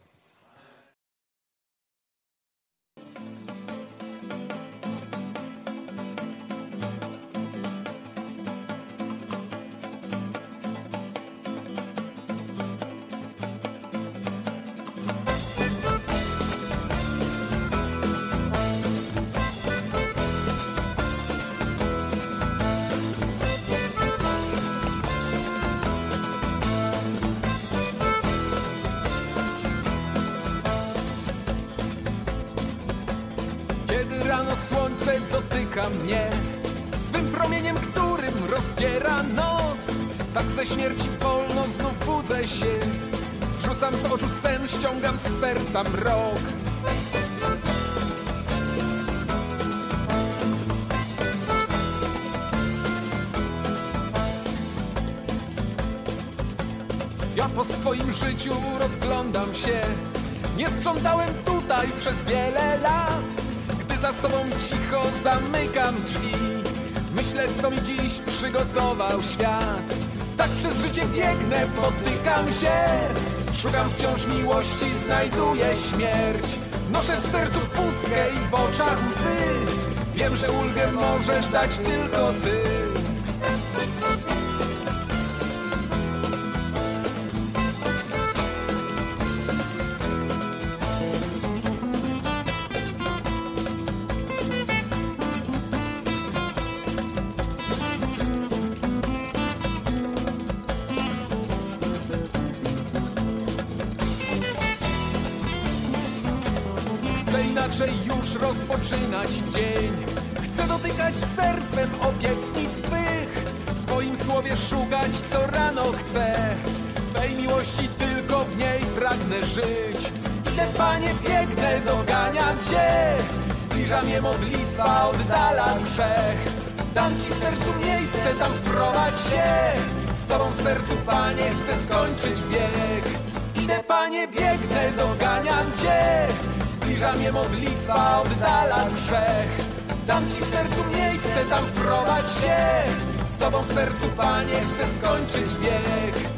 Słońce dotyka mnie swym promieniem, którym rozdziera noc. Tak ze śmierci wolno znów budzę się, zrzucam z oczu sen, ściągam z serca mrok. Ja po swoim życiu rozglądam się, nie sprzątałem tutaj przez wiele lat. Za sobą cicho zamykam drzwi, myślę, co mi dziś przygotował świat. Tak przez życie biegnę, potykam się, szukam wciąż miłości, znajduję śmierć. Noszę w sercu pustkę i w oczach łzy, wiem, że ulgę możesz dać tylko Ty. inaczej już rozpoczynać dzień. Chcę dotykać sercem obietnic Twych, w Twoim słowie szukać co rano chcę. Twej miłości tylko w niej pragnę żyć. Idę, Panie, biegnę, doganiam Cię. Zbliża mnie modlitwa, oddala grzech. Dam Ci w sercu miejsce, tam wprowadź się. Z Tobą w sercu, Panie, chcę skończyć bieg. Idę, Panie, biegnę, doganiam Cię. Zbliża mnie modlitwa, oddala grzech. Dam Ci w sercu miejsce, tam wprowadź się. Z Tobą w sercu, Panie, chcę skończyć bieg.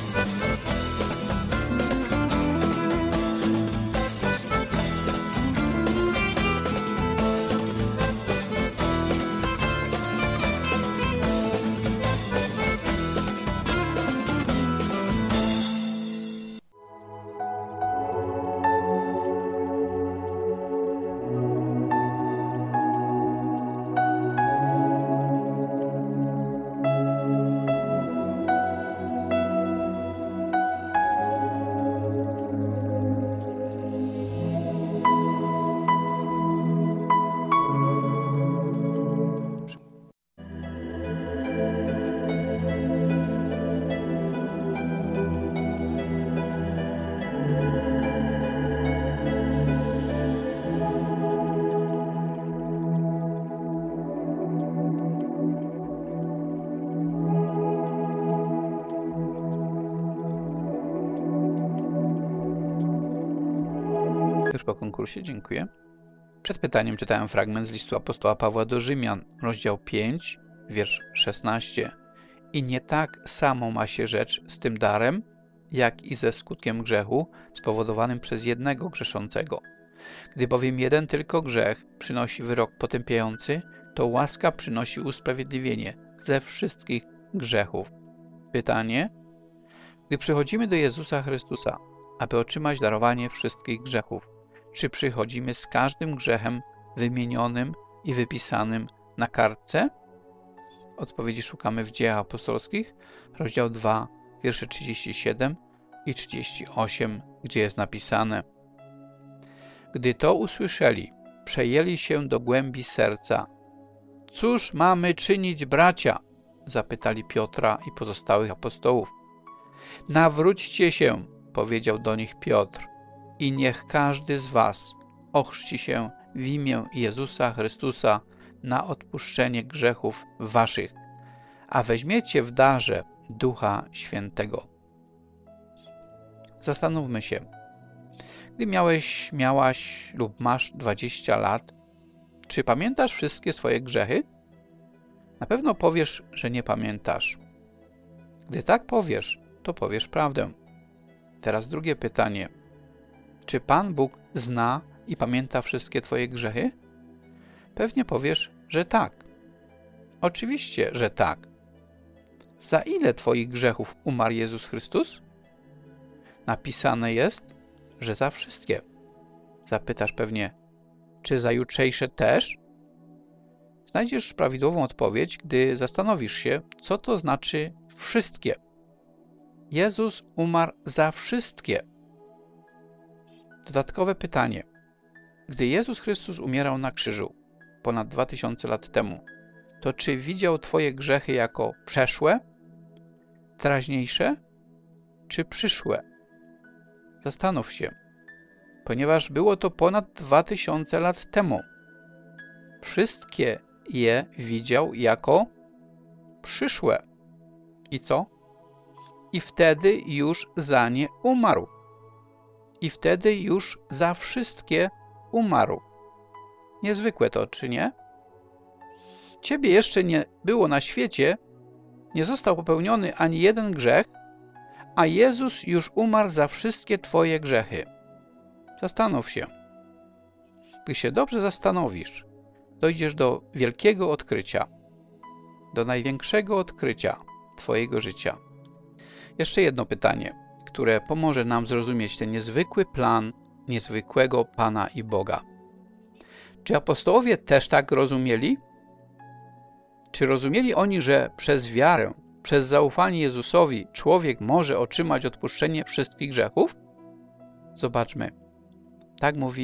Już po konkursie, dziękuję. Przed pytaniem czytałem fragment z listu apostoła Pawła do Rzymian, rozdział 5, wiersz 16. I nie tak samo ma się rzecz z tym darem, jak i ze skutkiem grzechu spowodowanym przez jednego grzeszącego. Gdy bowiem jeden tylko grzech przynosi wyrok potępiający, to łaska przynosi usprawiedliwienie ze wszystkich grzechów. Pytanie: gdy przychodzimy do Jezusa Chrystusa, aby otrzymać darowanie wszystkich grzechów, czy przychodzimy z każdym grzechem wymienionym i wypisanym na kartce? Odpowiedzi szukamy w Dziejach Apostolskich, rozdział 2, wiersze 37 i 38, gdzie jest napisane: gdy to usłyszeli, przejęli się do głębi serca. Cóż mamy czynić, bracia? Zapytali Piotra i pozostałych apostołów. Nawróćcie się, powiedział do nich Piotr, i niech każdy z was ochrzci się w imię Jezusa Chrystusa na odpuszczenie grzechów waszych, a weźmiecie w darze Ducha Świętego. Zastanówmy się. Gdy miałaś lub masz 20 lat, czy pamiętasz wszystkie swoje grzechy? Na pewno powiesz, że nie pamiętasz. Gdy tak powiesz, to powiesz prawdę. Teraz drugie pytanie. Czy Pan Bóg zna i pamięta wszystkie twoje grzechy? Pewnie powiesz, że tak. Oczywiście, że tak. Za ile twoich grzechów umarł Jezus Chrystus? Napisane jest, że za wszystkie. Zapytasz pewnie, czy za jutrzejsze też? Znajdziesz prawidłową odpowiedź, gdy zastanowisz się, co to znaczy wszystkie. Jezus umarł za wszystkie. Dodatkowe pytanie. Gdy Jezus Chrystus umierał na krzyżu ponad 2000 lat temu, to czy widział twoje grzechy jako przeszłe, teraźniejsze czy przyszłe? Zastanów się, ponieważ było to ponad 2000 lat temu. Wszystkie je widział jako przyszłe. I co? I wtedy już za nie umarł. I wtedy już za wszystkie umarł. Niezwykłe to, czy nie? Ciebie jeszcze nie było na świecie, nie został popełniony ani jeden grzech, a Jezus już umarł za wszystkie twoje grzechy. Zastanów się. Gdy się dobrze zastanowisz, dojdziesz do wielkiego odkrycia, do największego odkrycia twojego życia. Jeszcze jedno pytanie, które pomoże nam zrozumieć ten niezwykły plan niezwykłego Pana i Boga. Czy apostołowie też tak rozumieli? Czy rozumieli oni, że przez wiarę, przez zaufanie Jezusowi człowiek może otrzymać odpuszczenie wszystkich grzechów? Zobaczmy. Tak mówi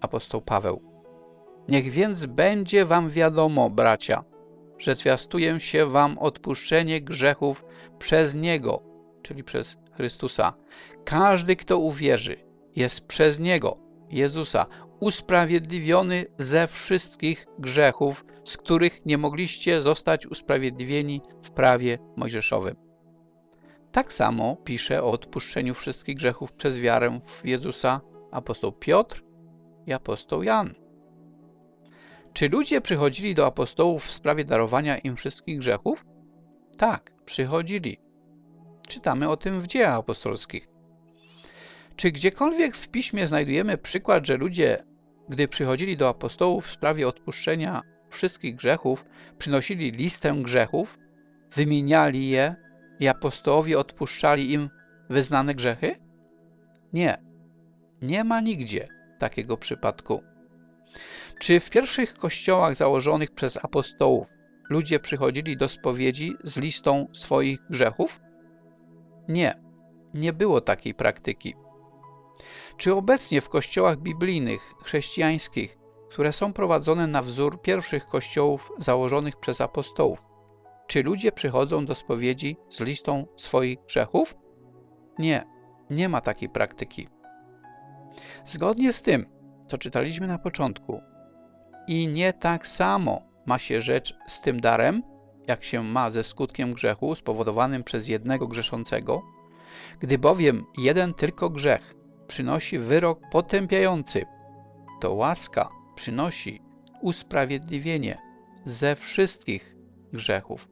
apostoł Paweł. Niech więc będzie wam wiadomo, bracia, że zwiastuje się wam odpuszczenie grzechów przez Niego, czyli przez Chrystusa. Każdy, kto uwierzy, jest przez Niego, Jezusa, usprawiedliwiony ze wszystkich grzechów, z których nie mogliście zostać usprawiedliwieni w prawie mojżeszowym. Tak samo pisze o odpuszczeniu wszystkich grzechów przez wiarę w Jezusa apostoł Piotr i apostoł Jan. Czy ludzie przychodzili do apostołów w sprawie darowania im wszystkich grzechów? Tak, przychodzili. Czytamy o tym w Dziejach Apostolskich. Czy gdziekolwiek w Piśmie znajdujemy przykład, że ludzie, gdy przychodzili do apostołów w sprawie odpuszczenia wszystkich grzechów, przynosili listę grzechów, wymieniali je i apostołowie odpuszczali im wyznane grzechy? Nie. Nie ma nigdzie takiego przypadku. Czy w pierwszych kościołach założonych przez apostołów ludzie przychodzili do spowiedzi z listą swoich grzechów? Nie. Nie było takiej praktyki. Czy obecnie w kościołach biblijnych, chrześcijańskich, które są prowadzone na wzór pierwszych kościołów założonych przez apostołów, czy ludzie przychodzą do spowiedzi z listą swoich grzechów? Nie, nie ma takiej praktyki. Zgodnie z tym, co czytaliśmy na początku, i nie tak samo ma się rzecz z tym darem, jak się ma ze skutkiem grzechu spowodowanym przez jednego grzeszącego, gdy bowiem jeden tylko grzech przynosi wyrok potępiający, to łaska przynosi usprawiedliwienie ze wszystkich grzechów.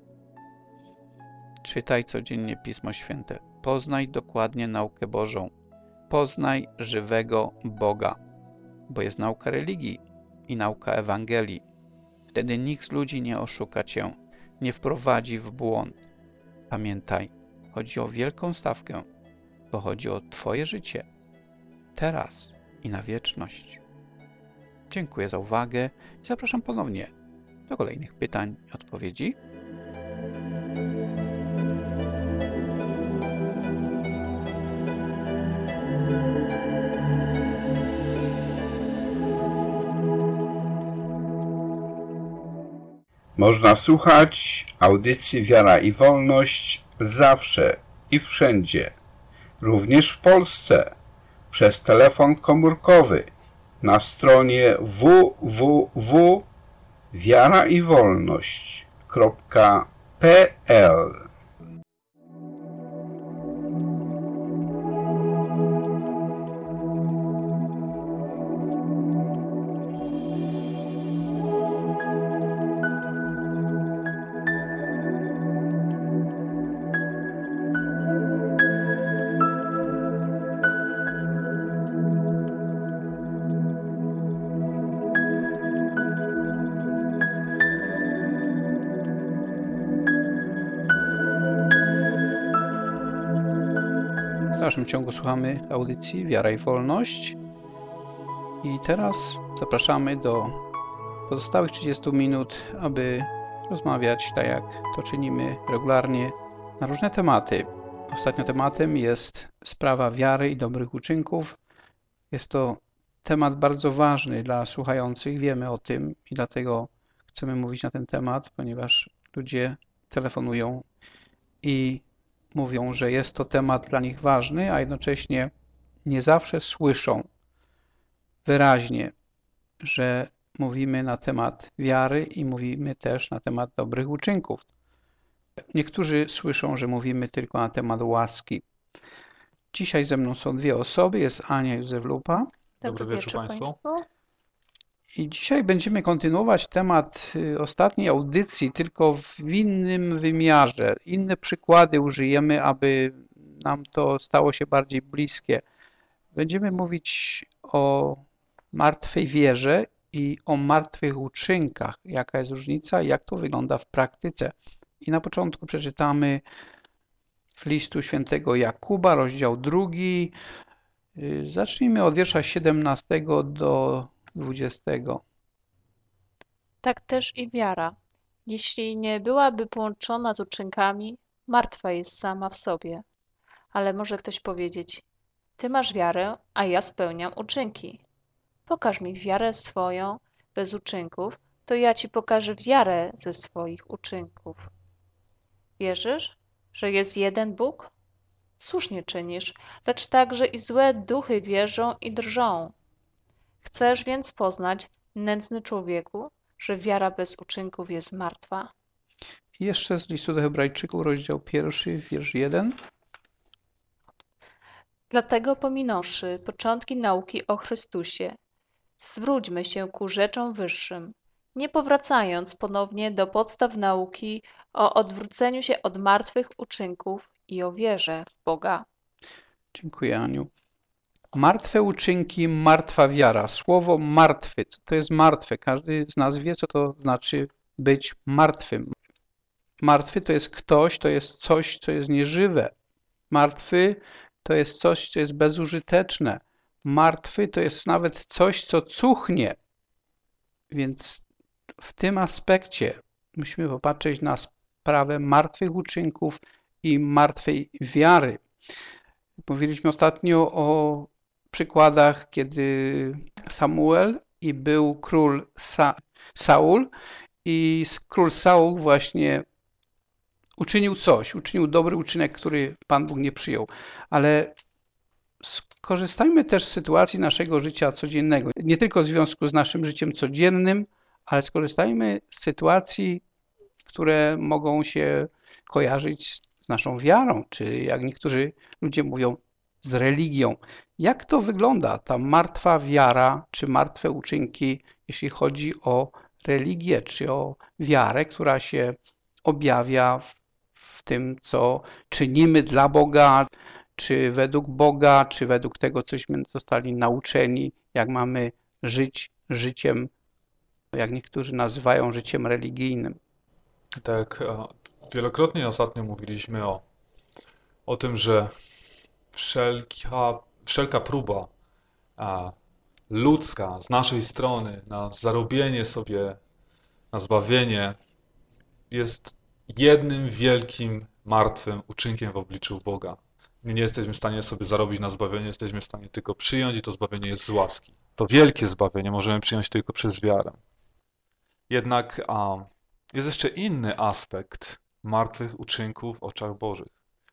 Czytaj codziennie Pismo Święte. Poznaj dokładnie naukę Bożą. Poznaj żywego Boga, bo jest nauka religii i nauka Ewangelii. Wtedy nikt z ludzi nie oszuka cię, nie wprowadzi w błąd. Pamiętaj, chodzi o wielką stawkę, bo chodzi o twoje życie, teraz i na wieczność. Dziękuję za uwagę i zapraszam ponownie do kolejnych pytań i odpowiedzi.
Można słuchać audycji Wiara i Wolność zawsze i wszędzie, również w Polsce, przez telefon komórkowy na stronie www.wiaraiwolność.pl.
W dalszym ciągu słuchamy audycji Wiara i Wolność i teraz zapraszamy do pozostałych 30 minut, aby rozmawiać, tak jak to czynimy regularnie, na różne tematy. Ostatnio tematem jest sprawa wiary i dobrych uczynków. Jest to temat bardzo ważny dla słuchających, wiemy o tym i dlatego chcemy mówić na ten temat, ponieważ ludzie telefonują i mówią, że jest to temat dla nich ważny, a jednocześnie nie zawsze słyszą wyraźnie, że mówimy na temat wiary i mówimy też na temat dobrych uczynków. Niektórzy słyszą, że mówimy tylko na temat łaski. Dzisiaj ze mną są dwie osoby, jest Ania Józef-Lupa.
Dobry wieczór Państwu.
I dzisiaj będziemy kontynuować temat ostatniej audycji, tylko w innym wymiarze. Inne przykłady użyjemy, aby nam to stało się bardziej bliskie. Będziemy mówić o martwej wierze i o martwych uczynkach. Jaka jest różnica i jak to wygląda w praktyce. I na początku przeczytamy w listu świętego Jakuba, rozdział 2. Zacznijmy od wiersza 17 do 20.
Tak też i wiara, jeśli nie byłaby połączona z uczynkami, martwa jest sama w sobie. Ale może ktoś powiedzieć, ty masz wiarę, a ja spełniam uczynki. Pokaż mi wiarę swoją bez uczynków, to ja ci pokażę wiarę ze swoich uczynków. Wierzysz, że jest jeden Bóg? Słusznie czynisz, lecz także i złe duchy wierzą i drżą. Chcesz więc poznać, nędzny człowieku, że wiara bez uczynków jest martwa?
I jeszcze z listu do Hebrajczyków, rozdział 1, wiersz 1.
Dlatego pominąwszy początki nauki o Chrystusie, zwróćmy się ku rzeczom wyższym, nie powracając ponownie do podstaw nauki o odwróceniu się od martwych uczynków i o wierze w Boga.
Dziękuję, Aniu. Martwe uczynki, martwa wiara. Słowo martwy, co to jest martwe? Każdy z nas wie, co to znaczy być martwym. Martwy to jest ktoś, to jest coś, co jest nieżywe. Martwy to jest coś, co jest bezużyteczne. Martwy to jest nawet coś, co cuchnie. Więc w tym aspekcie musimy popatrzeć na sprawę martwych uczynków i martwej wiary. Mówiliśmy ostatnio o przykładach, kiedy Samuel i był król Saul i król Saul właśnie uczynił dobry uczynek, który Pan Bóg nie przyjął. Ale skorzystajmy też z sytuacji naszego życia codziennego, nie tylko w związku z naszym życiem codziennym, ale skorzystajmy z sytuacji, które mogą się kojarzyć z naszą wiarą, czy jak niektórzy ludzie mówią, z religią. Jak to wygląda, ta martwa wiara, czy martwe uczynki, jeśli chodzi o religię, czy o wiarę, która się objawia w tym, co czynimy dla Boga, czy według Boga, czy według tego, cośmy zostali nauczeni, jak mamy żyć życiem, jak niektórzy nazywają życiem religijnym.
Tak, wielokrotnie ostatnio mówiliśmy o tym, że wszelka próba ludzka z naszej strony na zarobienie sobie, na zbawienie jest jednym wielkim, martwym uczynkiem w obliczu Boga. Nie jesteśmy w stanie sobie zarobić na zbawienie, jesteśmy w stanie tylko przyjąć i to zbawienie jest z łaski. To wielkie zbawienie możemy przyjąć tylko przez wiarę. Jednak jest jeszcze inny aspekt martwych uczynków w oczach Bożych.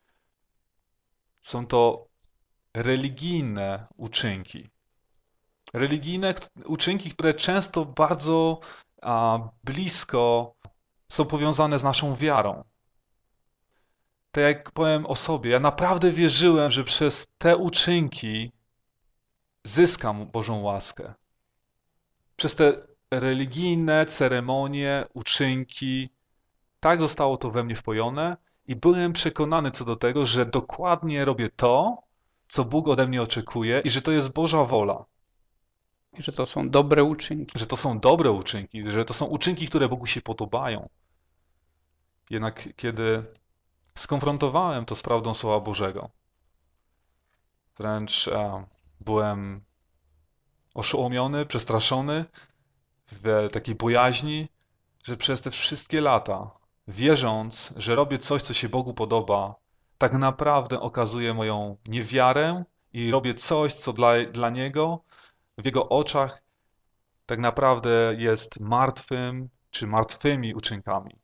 Są to religijne uczynki. Religijne uczynki, które często bardzo blisko są powiązane z naszą wiarą. Tak jak powiem o sobie, ja naprawdę wierzyłem, że przez te uczynki zyskam Bożą łaskę. Przez te religijne ceremonie, uczynki, tak zostało to we mnie wpojone i byłem przekonany co do tego, że dokładnie robię to, co Bóg ode mnie oczekuje i że to jest Boża wola.
I że to są dobre uczynki.
Że to są dobre uczynki, że to są uczynki, które Bogu się podobają. Jednak kiedy skonfrontowałem to z prawdą Słowa Bożego, wręcz byłem oszołomiony, przestraszony, w takiej bojaźni, że przez te wszystkie lata, wierząc, że robię coś, co się Bogu podoba, tak naprawdę okazuję moją niewiarę i robię coś, co dla Niego, w Jego oczach tak naprawdę jest martwym czy martwymi uczynkami.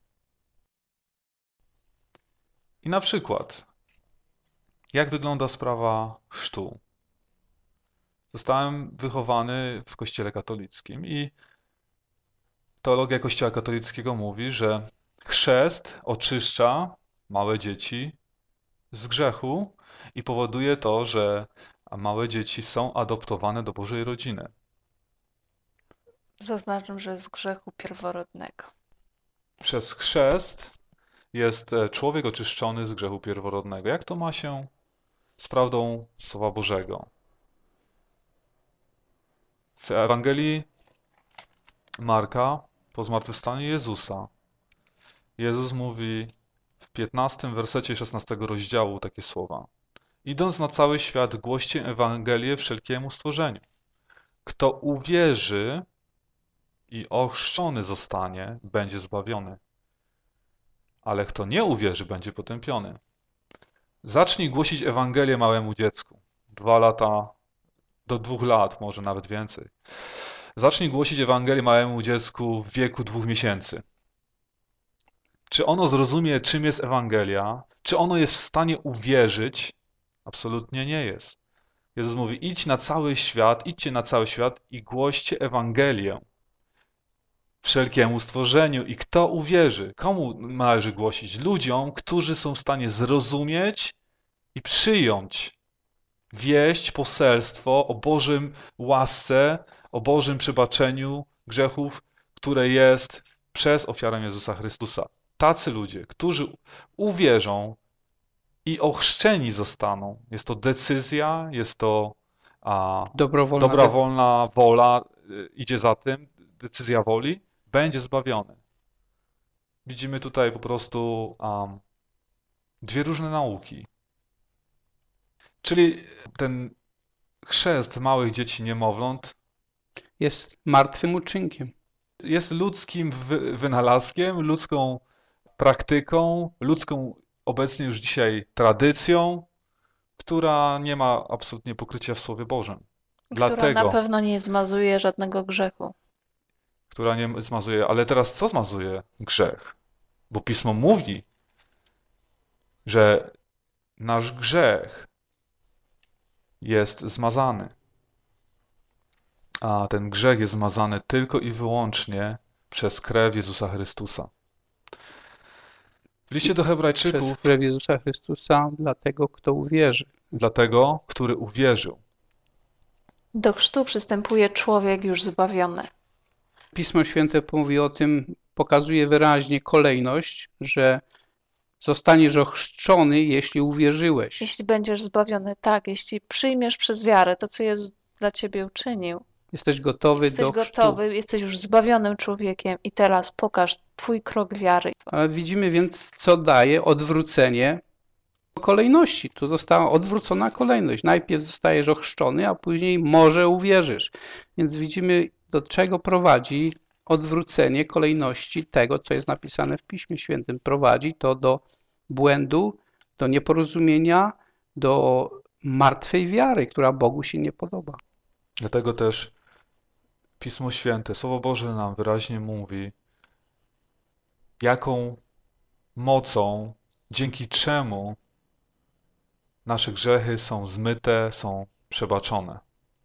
I na przykład, jak wygląda sprawa chrztu? Zostałem wychowany w Kościele katolickim i teologia Kościoła katolickiego mówi, że chrzest oczyszcza małe dzieci z grzechu i powoduje to, że małe dzieci są adoptowane do Bożej rodziny.
Zaznaczam, że z grzechu pierworodnego.
Przez chrzest jest człowiek oczyszczony z grzechu pierworodnego. Jak to ma się z prawdą Słowa Bożego? W Ewangelii Marka, po zmartwychwstaniu Jezusa, Jezus mówi w 15 wersecie 16 rozdziału takie słowa. Idąc na cały świat, głoście Ewangelię wszelkiemu stworzeniu. Kto uwierzy i ochrzczony zostanie, będzie zbawiony. Ale kto nie uwierzy, będzie potępiony. Zacznij głosić Ewangelię małemu dziecku. 2 lata do 2 lat, może nawet więcej. Zacznij głosić Ewangelię małemu dziecku w wieku 2 miesięcy. Czy ono zrozumie, czym jest Ewangelia? Czy ono jest w stanie uwierzyć? Absolutnie nie jest. Jezus mówi, idźcie na cały świat i głoście Ewangelię wszelkiemu stworzeniu. I kto uwierzy? Komu należy głosić? Ludziom, którzy są w stanie zrozumieć i przyjąć wieść, poselstwo o Bożym łasce, o Bożym przebaczeniu grzechów, które jest przez ofiarę Jezusa Chrystusa. Tacy ludzie, którzy uwierzą i ochrzczeni zostaną. Jest to decyzja, jest to dobrowolna wola, idzie za tym, decyzja woli, będzie zbawiony. Widzimy tutaj po prostu dwie różne nauki. Czyli ten chrzest małych dzieci, niemowląt
jest martwym uczynkiem.
Jest ludzkim wynalazkiem, ludzką praktyką, ludzką obecnie już dzisiaj tradycją, która nie ma absolutnie pokrycia w Słowie Bożym.
Która na pewno nie zmazuje żadnego grzechu.
Która nie zmazuje. Ale teraz co zmazuje grzech? Bo Pismo mówi, że nasz grzech jest zmazany. A ten grzech jest zmazany tylko i wyłącznie przez krew Jezusa Chrystusa. W liście do Hebrajczyków...
Przez krew Jezusa Chrystusa dla tego, kto uwierzy.
Dla tego, który uwierzył.
Do chrztu przystępuje człowiek już zbawiony.
Pismo Święte mówi o tym, pokazuje wyraźnie kolejność, że zostaniesz ochrzczony, jeśli uwierzyłeś.
Jeśli będziesz zbawiony, tak, jeśli przyjmiesz przez wiarę to, co Jezus dla ciebie uczynił.
Jesteś gotowy
do chrztu. Jesteś już zbawionym człowiekiem i teraz pokaż twój krok wiary.
Ale widzimy więc, co daje odwrócenie kolejności. Tu została odwrócona kolejność. Najpierw zostajesz ochrzczony, a później może uwierzysz. Więc widzimy, do czego prowadzi odwrócenie kolejności tego, co jest napisane w Piśmie Świętym. Prowadzi to do błędu, do nieporozumienia, do martwej wiary, która Bogu się nie podoba.
Dlatego też Pismo Święte, Słowo Boże nam wyraźnie mówi, jaką mocą, dzięki czemu nasze grzechy są zmyte, są przebaczone.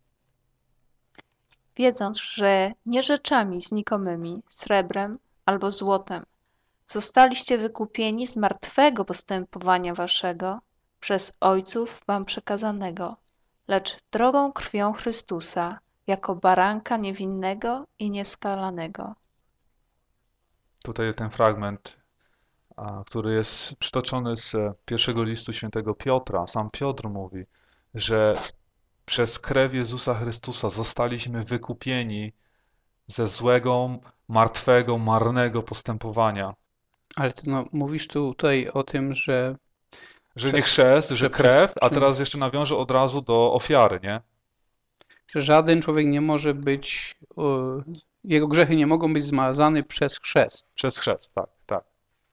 Wiedząc, że nie rzeczami znikomymi, srebrem albo złotem, zostaliście wykupieni z martwego postępowania waszego przez ojców wam przekazanego, lecz drogą krwią Chrystusa, jako baranka niewinnego i nieskalanego.
Tutaj ten fragment, który jest przytoczony z pierwszego listu świętego Piotra. Sam Piotr mówi, że przez krew Jezusa Chrystusa zostaliśmy wykupieni ze złego, martwego, marnego postępowania.
Ale ty mówisz tutaj o tym, że
nie chrzest, że krew, a teraz jeszcze nawiążę od razu do ofiary, nie?
Że żaden człowiek nie może być, jego grzechy nie mogą być zmazane przez chrzest.
Przez chrzest, tak, tak.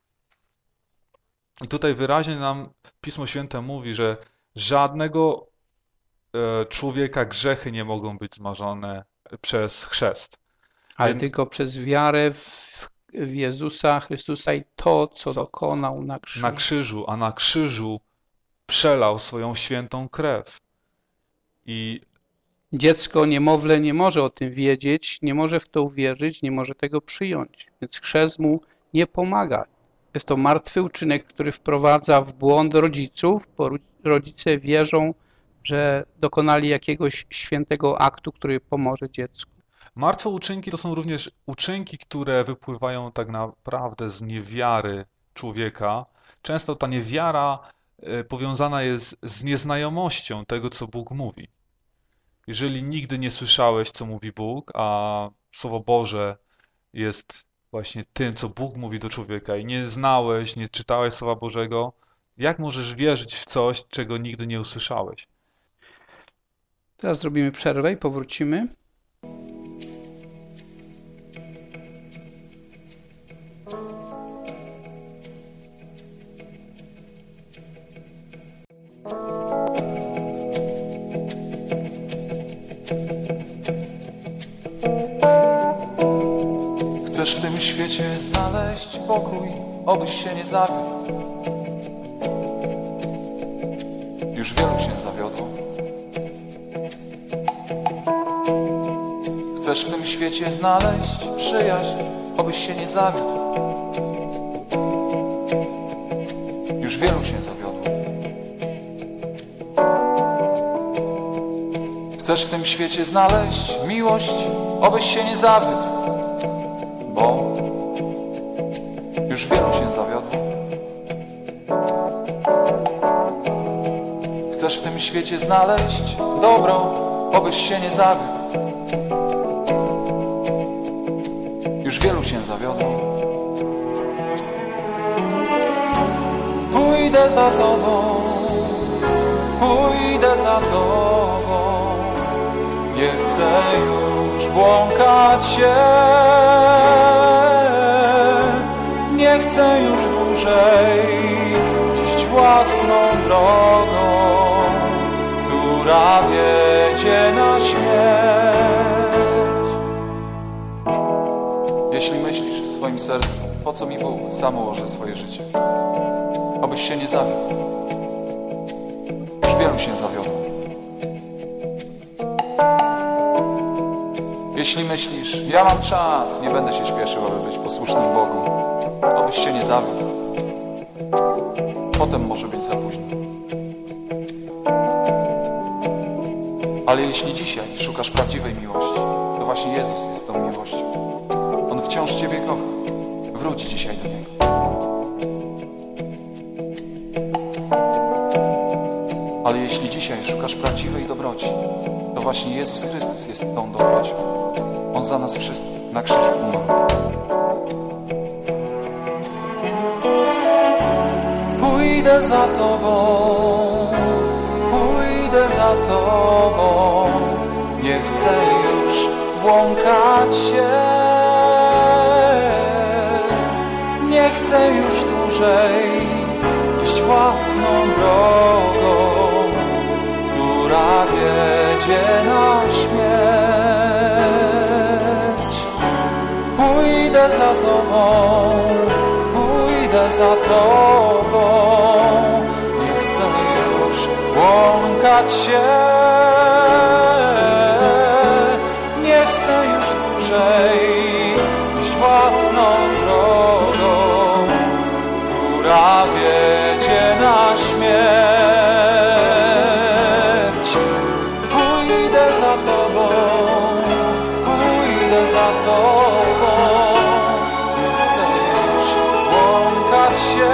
I tutaj wyraźnie nam Pismo Święte mówi, że żadnego człowieka grzechy nie mogą być zmarzone przez chrzest.
Ale tylko przez wiarę w Jezusa Chrystusa i to, co dokonał na krzyżu.
Na krzyżu, a na krzyżu przelał swoją świętą krew. I
dziecko, niemowlę nie może o tym wiedzieć, nie może w to uwierzyć, nie może tego przyjąć. Więc chrzest mu nie pomaga. Jest to martwy uczynek, który wprowadza w błąd rodziców, bo rodzice wierzą, że dokonali jakiegoś świętego aktu, który pomoże dziecku.
Martwe uczynki to są również uczynki, które wypływają tak naprawdę z niewiary człowieka. Często ta niewiara powiązana jest z nieznajomością tego, co Bóg mówi. Jeżeli nigdy nie słyszałeś, co mówi Bóg, a Słowo Boże jest właśnie tym, co Bóg mówi do człowieka i nie znałeś, nie czytałeś Słowa Bożego, jak możesz wierzyć w coś, czego nigdy nie usłyszałeś?
Teraz zrobimy przerwę i powrócimy.
Chcesz w tym świecie znaleźć pokój, obyś się nie zawiódł. Już wielu się zawiodło. Chcesz w tym świecie znaleźć przyjaźń, obyś się nie zawiódł. Już wielu się zawiodło. Chcesz w tym świecie znaleźć miłość, obyś się nie zawiódł, bo już wielu się zawiodło. Chcesz w tym świecie znaleźć dobro, obyś się nie zawiódł. Już wielu się zawiodło. Pójdę za Tobą, pójdę za Tobą. Nie chcę już błąkać się, nie chcę już dłużej iść własną drogą, która wiedzie na śmierć. Jeśli myślisz w swoim sercu, po co mi Bóg, sam ułoży swoje życie, obyś się nie zawiódł. Już wielu się zawiodło. Jeśli myślisz, ja mam czas, nie będę się śpieszył, aby być posłusznym Bogu, obyś się nie zawiódł. Potem może być za późno. Ale jeśli dzisiaj szukasz prawdziwej miłości, to właśnie Jezus jest tą miłością. On wciąż Ciebie kocha. Wróć dzisiaj do Niego. Ale jeśli dzisiaj szukasz prawdziwej dobroci, to właśnie Jezus Chrystus jest tą dobrocią. On za nas wszystkich na krzyżu umarł. Pójdę za Tobą, pójdę za Tobą. Nie chcę już błąkać się, nie chcę już dłużej iść własną drogą, która wiedzie na śmierć. Pójdę za Tobą, pójdę za Tobą. Nie chcę już błąkać się, nie chcę już dłużej iść własną drogą, która wiedzie na śmierć. Pójdę za Tobą, pójdę za Tobą. Nie chcę już błąkać się,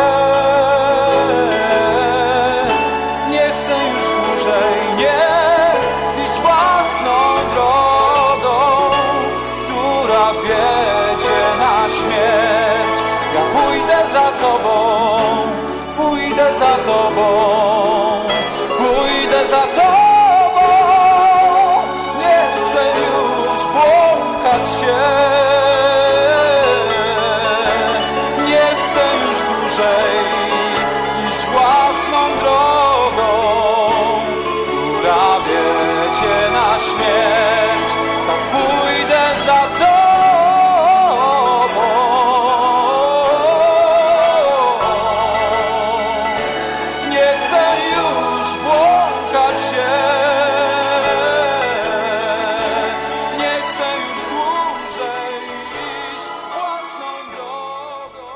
nie chcę już dłużej nie iść własną drogą, która wiedzie na śmierć. Ja pójdę za Tobą, pójdę za Tobą, pójdę za Tobą. Nie chcę już błąkać się, nie chcę już dłużej iść własną drogą, która wiedzie na śmierć. Tak pójdę za Tobą. Nie chcę już błąkać się, nie chcę już dłużej iść własną drogą.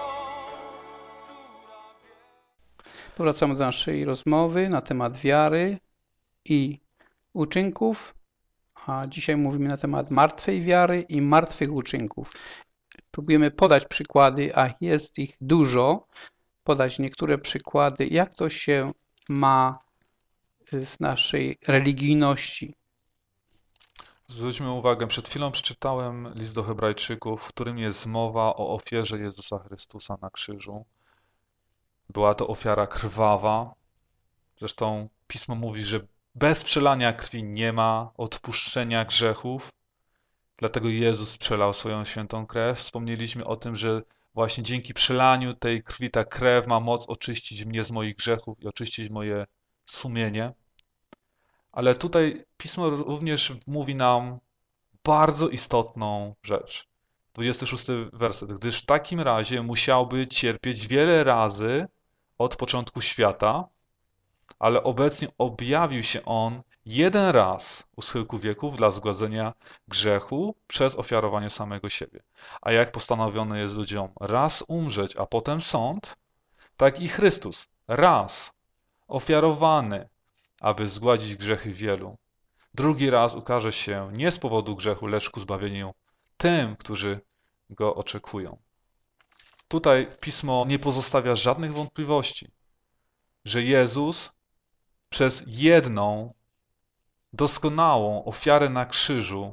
Powracamy do naszej rozmowy na temat wiary i uczynków, a dzisiaj mówimy na temat martwej wiary i martwych uczynków. Próbujemy podać przykłady, a jest ich dużo, podać niektóre przykłady, jak to się ma w naszej religijności.
Zwróćmy uwagę, przed chwilą przeczytałem list do Hebrajczyków, w którym jest mowa o ofierze Jezusa Chrystusa na krzyżu. Była to ofiara krwawa. Zresztą Pismo mówi, że bez przelania krwi nie ma odpuszczenia grzechów. Dlatego Jezus przelał swoją świętą krew. Wspomnieliśmy o tym, że właśnie dzięki przelaniu tej krwi ta krew ma moc oczyścić mnie z moich grzechów i oczyścić moje sumienie. Ale tutaj Pismo również mówi nam bardzo istotną rzecz. 26 werset. Gdyż w takim razie musiałby cierpieć wiele razy od początku świata, ale obecnie objawił się On jeden raz u schyłku wieków dla zgładzenia grzechu przez ofiarowanie samego siebie. A jak postanowione jest ludziom raz umrzeć, a potem sąd, tak i Chrystus raz ofiarowany, aby zgładzić grzechy wielu. Drugi raz ukaże się nie z powodu grzechu, lecz ku zbawieniu tym, którzy go oczekują. Tutaj Pismo nie pozostawia żadnych wątpliwości, że Jezus przez jedną doskonałą ofiarę na krzyżu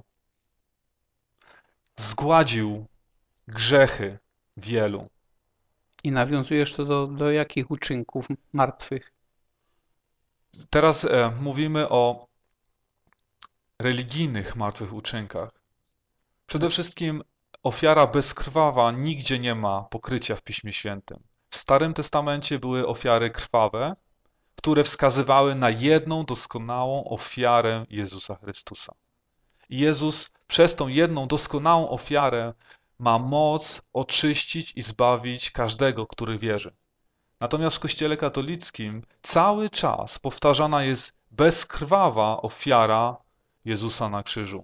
zgładził grzechy wielu.
I nawiązujesz to do jakich uczynków martwych?
Teraz mówimy o religijnych martwych uczynkach. Przede wszystkim ofiara bezkrwawa nigdzie nie ma pokrycia w Piśmie Świętym. W Starym Testamencie były ofiary krwawe, które wskazywały na jedną doskonałą ofiarę Jezusa Chrystusa. I Jezus przez tą jedną doskonałą ofiarę ma moc oczyścić i zbawić każdego, który wierzy. Natomiast w Kościele katolickim cały czas powtarzana jest bezkrwawa ofiara Jezusa na krzyżu,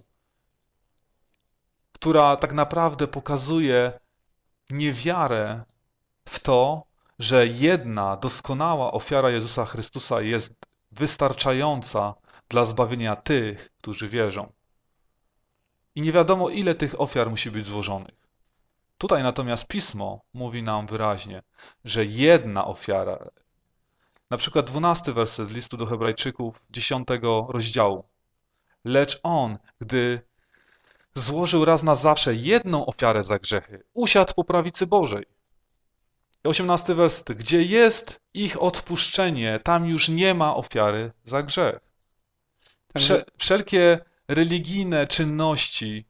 która tak naprawdę pokazuje niewiarę w to, że jedna doskonała ofiara Jezusa Chrystusa jest wystarczająca dla zbawienia tych, którzy wierzą. I nie wiadomo, ile tych ofiar musi być złożonych. Tutaj natomiast Pismo mówi nam wyraźnie, że jedna ofiara, na przykład 12 werset listu do Hebrajczyków 10 rozdziału. Lecz on, gdy złożył raz na zawsze jedną ofiarę za grzechy, usiadł po prawicy Bożej. 18 werset. Gdzie jest ich odpuszczenie, tam już nie ma ofiary za grzech. Wszelkie religijne czynności,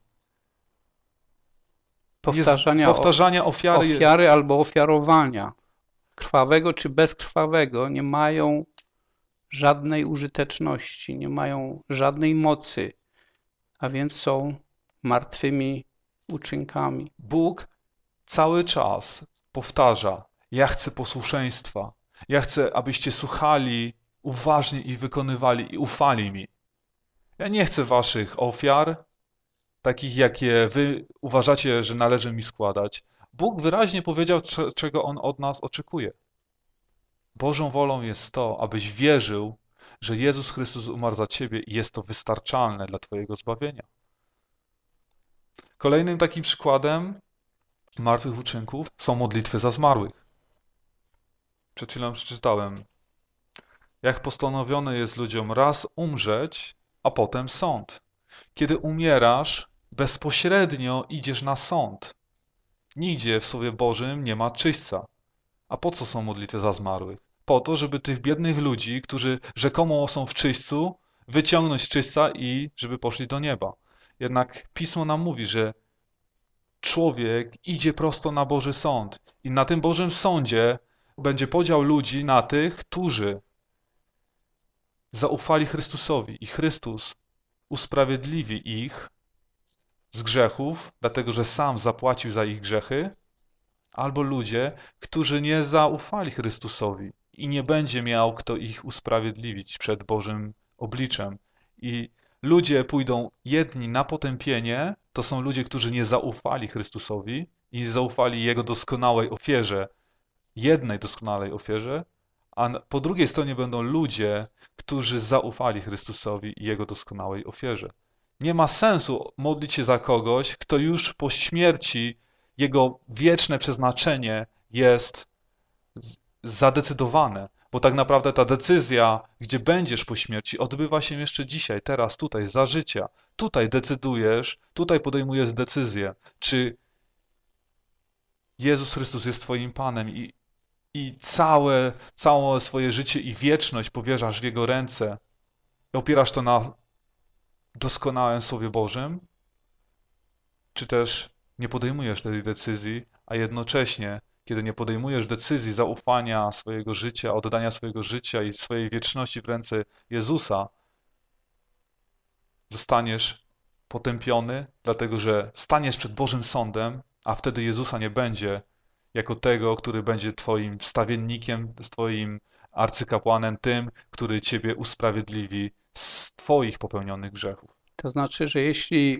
powtarzania
ofiary albo ofiarowania, krwawego czy bezkrwawego, nie mają żadnej użyteczności, nie mają żadnej mocy, a więc są martwymi uczynkami.
Bóg cały czas powtarza: ja chcę posłuszeństwa, ja chcę, abyście słuchali uważnie i wykonywali i ufali mi. Ja nie chcę waszych ofiar, takich jakie wy uważacie, że należy mi składać. Bóg wyraźnie powiedział, czego On od nas oczekuje. Bożą wolą jest to, abyś wierzył, że Jezus Chrystus umarł za ciebie i jest to wystarczalne dla twojego zbawienia. Kolejnym takim przykładem martwych uczynków są modlitwy za zmarłych. Przed chwilą przeczytałem, jak postanowione jest ludziom raz umrzeć, a potem sąd. Kiedy umierasz, bezpośrednio idziesz na sąd. Nigdzie w Słowie Bożym nie ma czyśćca. A po co są modlitwy za zmarłych? Po to, żeby tych biednych ludzi, którzy rzekomo są w czyśćcu, wyciągnąć z czyśćca i żeby poszli do nieba. Jednak Pismo nam mówi, że człowiek idzie prosto na Boży Sąd i na tym Bożym Sądzie będzie podział ludzi na tych, którzy zaufali Chrystusowi i Chrystus usprawiedliwi ich z grzechów, dlatego że sam zapłacił za ich grzechy, albo ludzie, którzy nie zaufali Chrystusowi i nie będzie miał kto ich usprawiedliwić przed Bożym obliczem. I ludzie pójdą jedni na potępienie, to są ludzie, którzy nie zaufali Chrystusowi i nie zaufali Jego doskonałej ofierze, jednej doskonałej ofierze, a po drugiej stronie będą ludzie, którzy zaufali Chrystusowi i Jego doskonałej ofierze. Nie ma sensu modlić się za kogoś, kto już po śmierci, jego wieczne przeznaczenie jest zadecydowane, bo tak naprawdę ta decyzja, gdzie będziesz po śmierci, odbywa się jeszcze dzisiaj, teraz, tutaj, za życia. Tutaj decydujesz, tutaj podejmujesz decyzję, czy Jezus Chrystus jest twoim Panem i całe swoje życie i wieczność powierzasz w Jego ręce i opierasz to na doskonałym Słowie Bożym, czy też nie podejmujesz tej decyzji, a jednocześnie, kiedy nie podejmujesz decyzji zaufania swojego życia, oddania swojego życia i swojej wieczności w ręce Jezusa, zostaniesz potępiony, dlatego że staniesz przed Bożym Sądem, a wtedy Jezusa nie będzie jako tego, który będzie twoim wstawiennikiem, twoim arcykapłanem, tym, który ciebie usprawiedliwi z twoich popełnionych grzechów.
To znaczy, że jeśli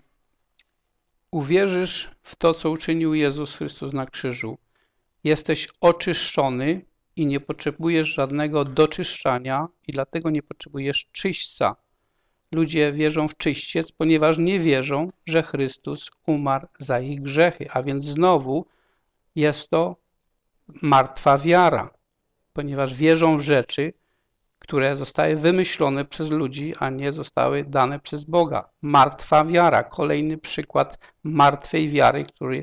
uwierzysz w to, co uczynił Jezus Chrystus na krzyżu, jesteś oczyszczony i nie potrzebujesz żadnego doczyszczania i dlatego nie potrzebujesz czyśćca. Ludzie wierzą w czyściec, ponieważ nie wierzą, że Chrystus umarł za ich grzechy, a więc znowu jest to martwa wiara, ponieważ wierzą w rzeczy, które zostały wymyślone przez ludzi, a nie zostały dane przez Boga. Martwa wiara, kolejny przykład martwej wiary,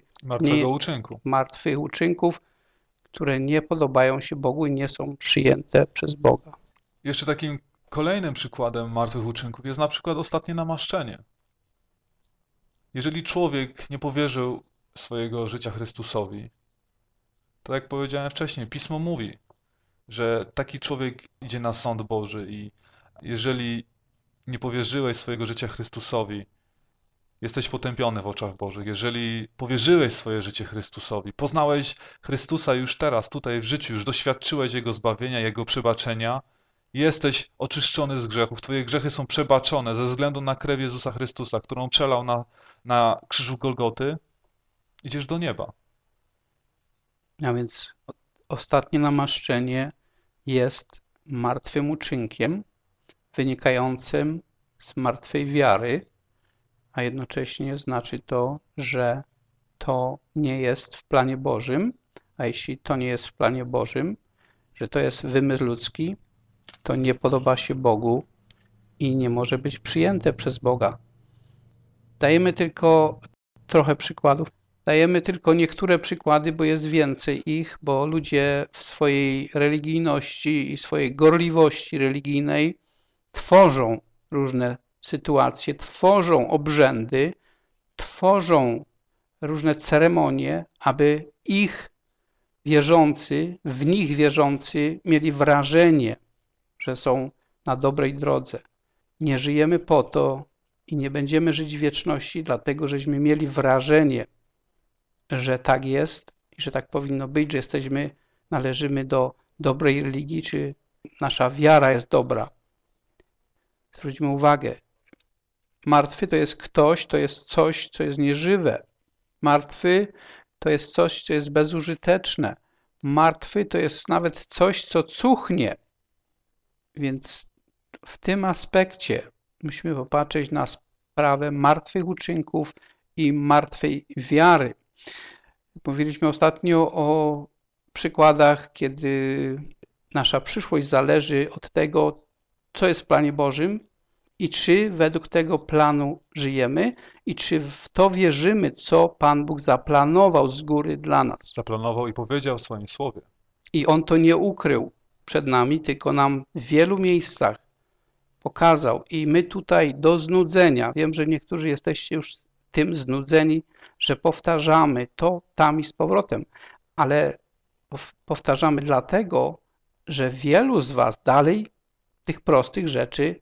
martwych uczynków, które nie podobają się Bogu i nie są przyjęte przez Boga.
Jeszcze takim kolejnym przykładem martwych uczynków jest na przykład ostatnie namaszczenie. Jeżeli człowiek nie powierzył swojego życia Chrystusowi, to jak powiedziałem wcześniej, Pismo mówi, że taki człowiek idzie na sąd Boży i jeżeli nie powierzyłeś swojego życia Chrystusowi, jesteś potępiony w oczach Bożych. Jeżeli powierzyłeś swoje życie Chrystusowi, poznałeś Chrystusa już teraz, tutaj w życiu, już doświadczyłeś Jego zbawienia, Jego przebaczenia, jesteś oczyszczony z grzechów, twoje grzechy są przebaczone ze względu na krew Jezusa Chrystusa, którą przelał na krzyżu Golgoty, idziesz do nieba.
A więc ostatnie namaszczenie jest martwym uczynkiem wynikającym z martwej wiary, a jednocześnie znaczy to, że to nie jest w planie Bożym, a jeśli to nie jest w planie Bożym, że to jest wymysł ludzki, to nie podoba się Bogu i nie może być przyjęte przez Boga. Dajemy tylko trochę przykładów. Dajemy tylko niektóre przykłady, bo jest więcej ich, bo ludzie w swojej religijności i swojej gorliwości religijnej tworzą różne sytuacje, tworzą obrzędy, tworzą różne ceremonie, aby ich wierzący, w nich wierzący mieli wrażenie, że są na dobrej drodze. Nie żyjemy po to i nie będziemy żyć w wieczności, dlatego żeśmy mieli wrażenie, że tak jest i że tak powinno być, że należymy do dobrej religii, czy nasza wiara jest dobra. Zwróćmy uwagę, martwy to jest ktoś, to jest coś, co jest nieżywe. Martwy to jest coś, co jest bezużyteczne. Martwy to jest nawet coś, co cuchnie. Więc w tym aspekcie musimy popatrzeć na sprawę martwych uczynków i martwej wiary. Mówiliśmy ostatnio o przykładach, kiedy nasza przyszłość zależy od tego, co jest w planie Bożym i czy według tego planu żyjemy i czy w to wierzymy, co Pan Bóg zaplanował z góry dla nas.
Zaplanował i powiedział w swoim słowie.
I On to nie ukrył przed nami, tylko nam w wielu miejscach pokazał. I my tutaj do znudzenia, wiem, że niektórzy jesteście już tym znudzeni, że powtarzamy to tam i z powrotem, ale powtarzamy dlatego, że wielu z was dalej tych prostych rzeczy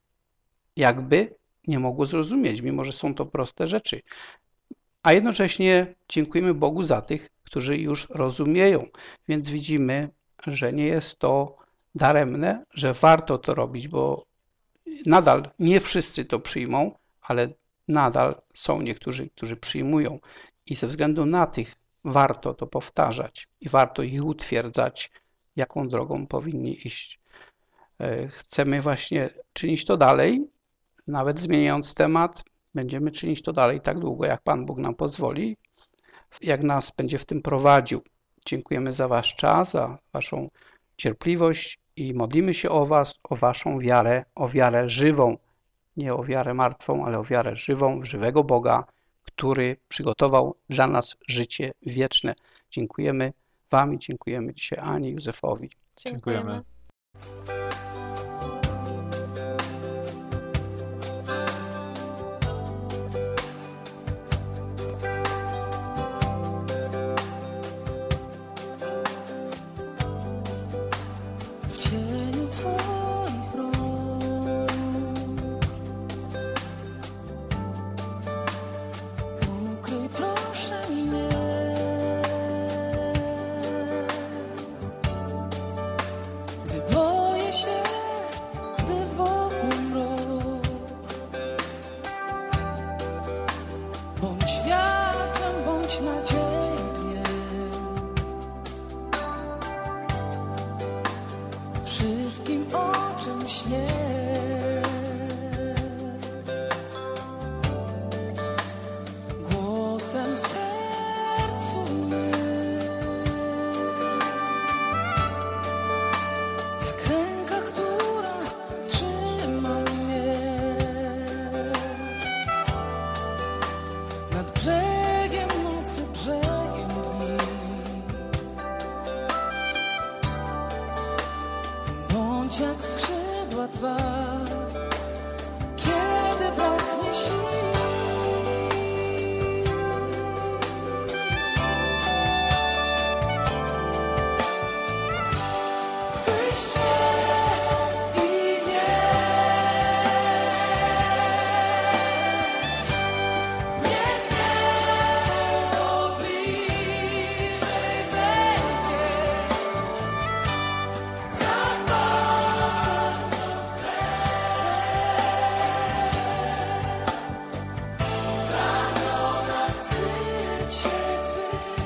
jakby nie mogło zrozumieć, mimo że są to proste rzeczy. A jednocześnie dziękujemy Bogu za tych, którzy już rozumieją, więc widzimy, że nie jest to daremne, że warto to robić, bo nadal nie wszyscy to przyjmą, ale nadal są niektórzy, którzy przyjmują i ze względu na tych warto to powtarzać i warto ich utwierdzać, jaką drogą powinni iść. Chcemy właśnie czynić to dalej, nawet zmieniając temat, będziemy czynić to dalej tak długo, jak Pan Bóg nam pozwoli, jak nas będzie w tym prowadził. Dziękujemy za wasz czas, za waszą cierpliwość i modlimy się o was, o waszą wiarę, o wiarę żywą, nie o wiarę martwą, ale o wiarę żywą, w żywego Boga, który przygotował dla nas życie wieczne. Dziękujemy wam i dziękujemy dzisiaj Ani, Józefowi.
Dziękujemy.
najlepszym śnie. Głosem w sercu mym, jak ręka, która trzyma mnie nad brzegiem nocy, brzegiem dni. Bądź jak skrzydła Twa, kiedy braknie sił. Chwyć się i nieś, niech niebo bliżej będzie. Tak bardzo chcę ramiona skryć się Twych.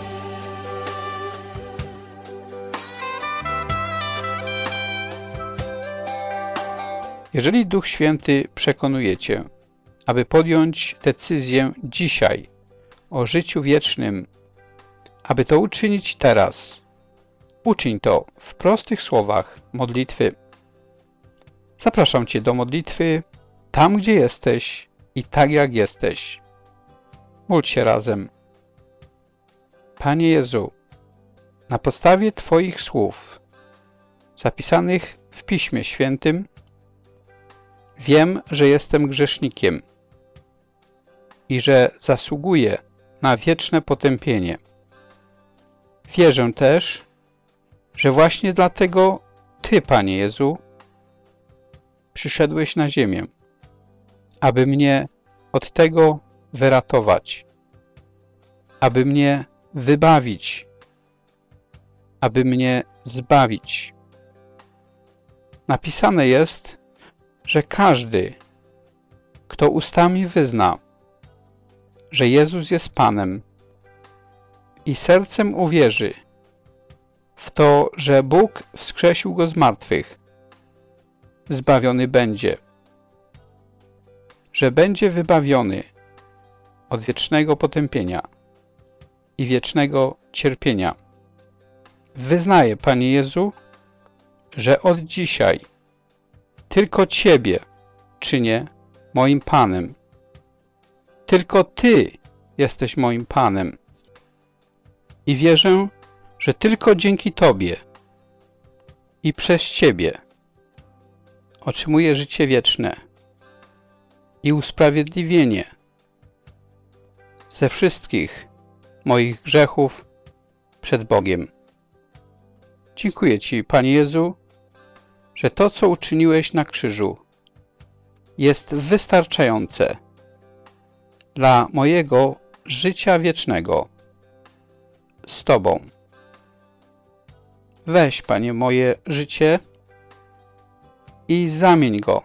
Jeżeli Duch Święty przekonuje Cię, aby podjąć decyzję dzisiaj o życiu wiecznym, aby to uczynić teraz, uczyń to w prostych słowach modlitwy. Zapraszam Cię do modlitwy tam, gdzie jesteś i tak, jak jesteś. Módl się razem. Panie Jezu, na podstawie Twoich słów zapisanych w Piśmie Świętym wiem, że jestem grzesznikiem i że zasługuję na wieczne potępienie. Wierzę też, że właśnie dlatego Ty, Panie Jezu, przyszedłeś na ziemię, aby mnie od tego wyratować, aby mnie wybawić, aby mnie zbawić. Napisane jest, że każdy, kto ustami wyzna, że Jezus jest Panem i sercem uwierzy w to, że Bóg wskrzesił Go z martwych, zbawiony będzie, że będzie wybawiony od wiecznego potępienia i wiecznego cierpienia. Wyznaję, Panie Jezu, że od dzisiaj tylko Ciebie czynię moim Panem. Tylko Ty jesteś moim Panem. I wierzę, że tylko dzięki Tobie i przez Ciebie otrzymuję życie wieczne i usprawiedliwienie ze wszystkich moich grzechów przed Bogiem. Dziękuję Ci, Panie Jezu, że to, co uczyniłeś na krzyżu, jest wystarczające dla mojego życia wiecznego z Tobą. Weź, Panie, moje życie i zamień go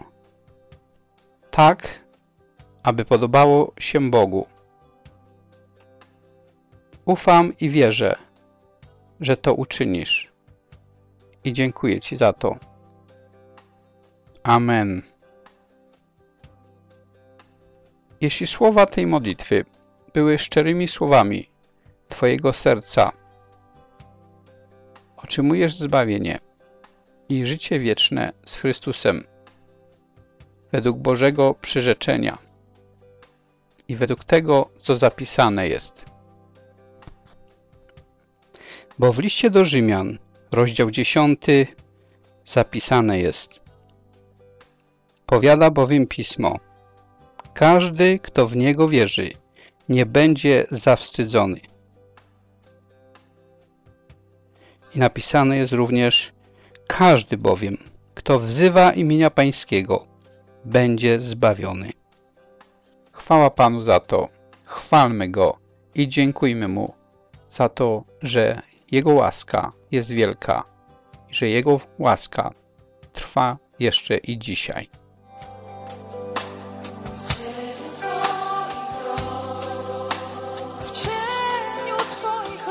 tak, aby podobało się Bogu. Ufam i wierzę, że to uczynisz i dziękuję Ci za to. Amen. Jeśli słowa tej modlitwy były szczerymi słowami Twojego serca, otrzymujesz zbawienie i życie wieczne z Chrystusem według Bożego przyrzeczenia i według tego, co zapisane jest. Bo w liście do Rzymian, rozdział 10, zapisane jest: powiada bowiem Pismo: każdy, kto w Niego wierzy, nie będzie zawstydzony. I napisane jest również: każdy bowiem, kto wzywa imienia Pańskiego, będzie zbawiony. Chwała Panu za to, chwalmy Go i dziękujmy Mu za to, że Jego łaska jest wielka i że Jego łaska trwa jeszcze i dzisiaj.
W cieniu Twoich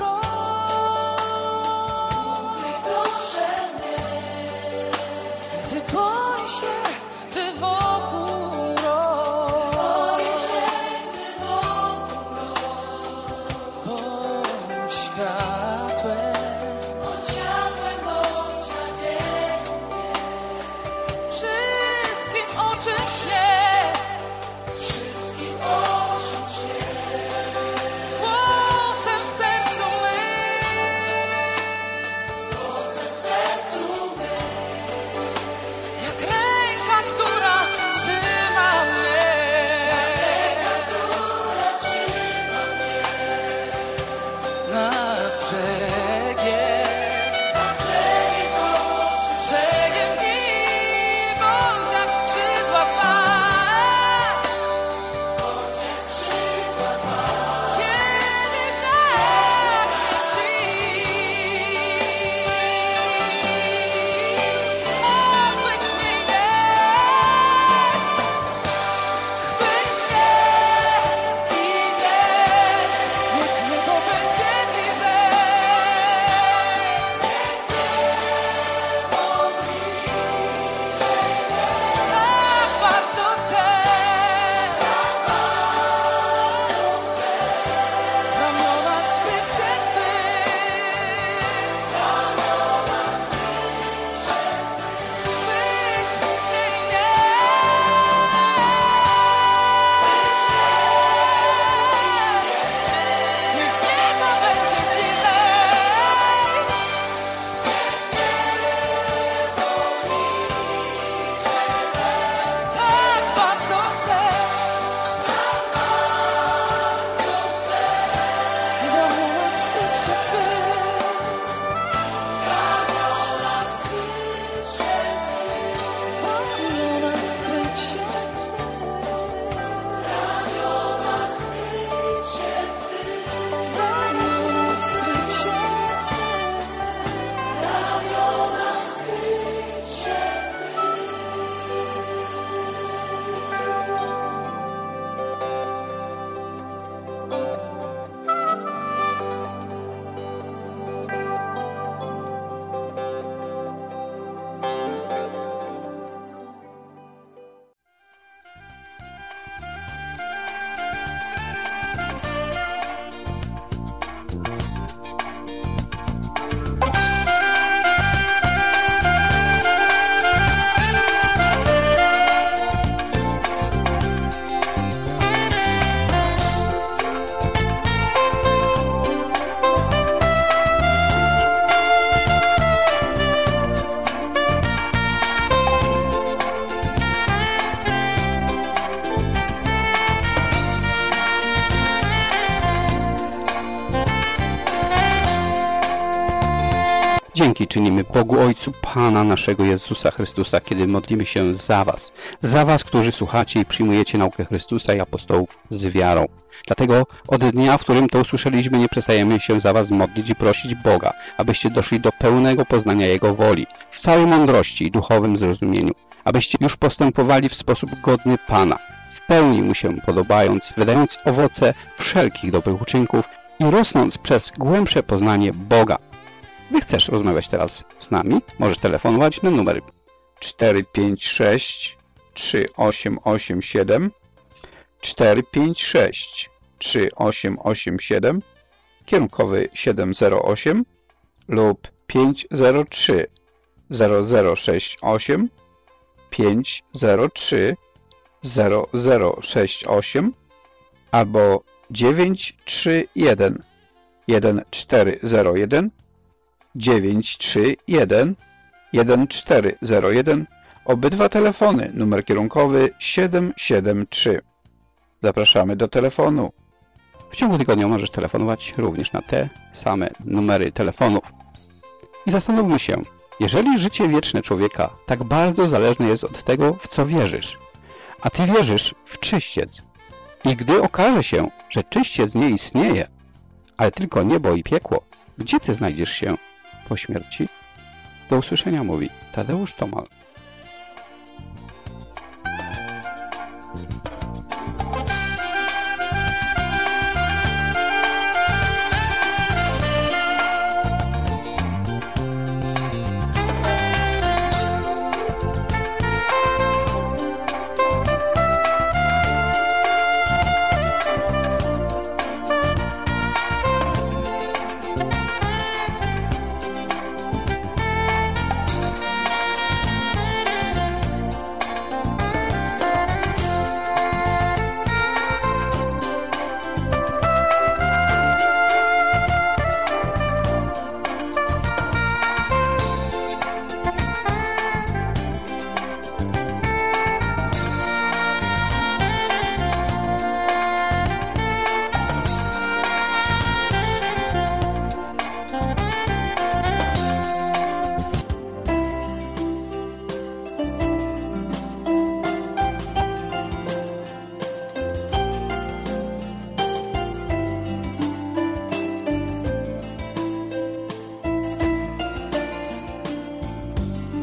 rąk proszę mnie, gdy boję światłem, bądź nadzieją mnie. Wszystkim o czym śnię, wszystkim o czym śnię. Głosem w sercu mym, jak ręka, która trzyma mnie. Nad brzegiem dni, bądź jak skrzydła dwa, kiedy braknie sił, odbyć mnie chwyć mnie i wiesz, niech niebo będzie bliżej. Tak bardzo chcę, w ramionach skryć się Twych, chwyć mnie i niech niebo będzie bliżej. Tak bardzo chcę, w ramionach skryć się Twych, w ramionach skryć się Twych, w ramionach skryć się Twych, w ramionach skryć się Twych, w ramionach skryć się
Dzięki czynimy Bogu Ojcu Pana naszego Jezusa Chrystusa, kiedy modlimy się za was, którzy słuchacie i przyjmujecie naukę Chrystusa i apostołów z wiarą. Dlatego od dnia, w którym to usłyszeliśmy, nie przestajemy się za was modlić i prosić Boga, abyście doszli do pełnego poznania Jego woli, w całej mądrości i duchowym zrozumieniu, abyście już postępowali w sposób godny Pana, w pełni Mu się podobając, wydając owoce wszelkich dobrych uczynków i rosnąc przez głębsze poznanie Boga. Gdy chcesz rozmawiać teraz z nami, możesz telefonować na numer 456 3887 456 3887, kierunkowy 708 lub 503 0068 503 0068 albo 931 1401 931 1401. Obydwa telefony, numer kierunkowy 773. Zapraszamy do telefonu. W ciągu tygodnia możesz telefonować również na te same numery telefonów. I zastanówmy się, jeżeli życie wieczne człowieka tak bardzo zależne jest od tego, w co wierzysz, a ty wierzysz w czyściec, i gdy okaże się, że czyściec nie istnieje, ale tylko niebo i piekło, gdzie ty znajdziesz się po śmierci? Do usłyszenia, mówi Tadeusz Tomal.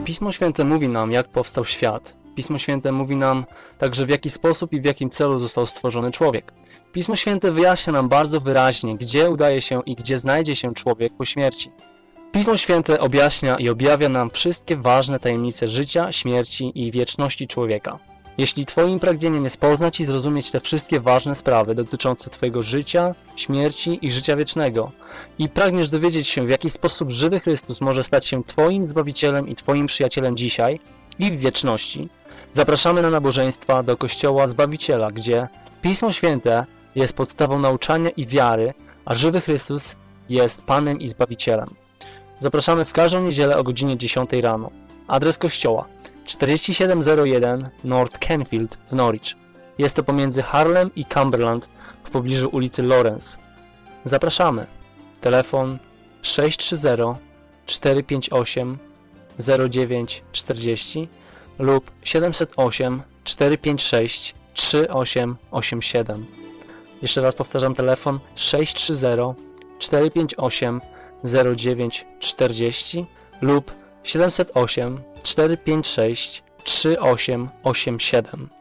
Pismo Święte mówi nam, jak powstał świat. Pismo Święte mówi nam także, w jaki sposób i w jakim celu został stworzony człowiek. Pismo Święte wyjaśnia nam bardzo wyraźnie, gdzie udaje się i gdzie znajdzie się człowiek po śmierci. Pismo Święte objaśnia i objawia nam wszystkie ważne tajemnice życia, śmierci i wieczności człowieka. Jeśli Twoim pragnieniem jest poznać i zrozumieć te wszystkie ważne sprawy dotyczące Twojego życia, śmierci i życia wiecznego i pragniesz dowiedzieć się, w jaki sposób żywy Chrystus może stać się Twoim Zbawicielem i Twoim przyjacielem dzisiaj i w wieczności, zapraszamy na nabożeństwa do Kościoła Zbawiciela, gdzie Pismo Święte jest podstawą nauczania i wiary, a żywy Chrystus jest Panem i Zbawicielem. Zapraszamy w każdą niedzielę o godzinie 10 rano. Adres kościoła 4701 North Canfield w Norwich. Jest to pomiędzy Harlem i Cumberland w pobliżu ulicy Lawrence. Zapraszamy. Telefon 630 458 0940 lub 708 456 3887. Jeszcze raz powtarzam, telefon 630 458 0940 lub 708 456 3887.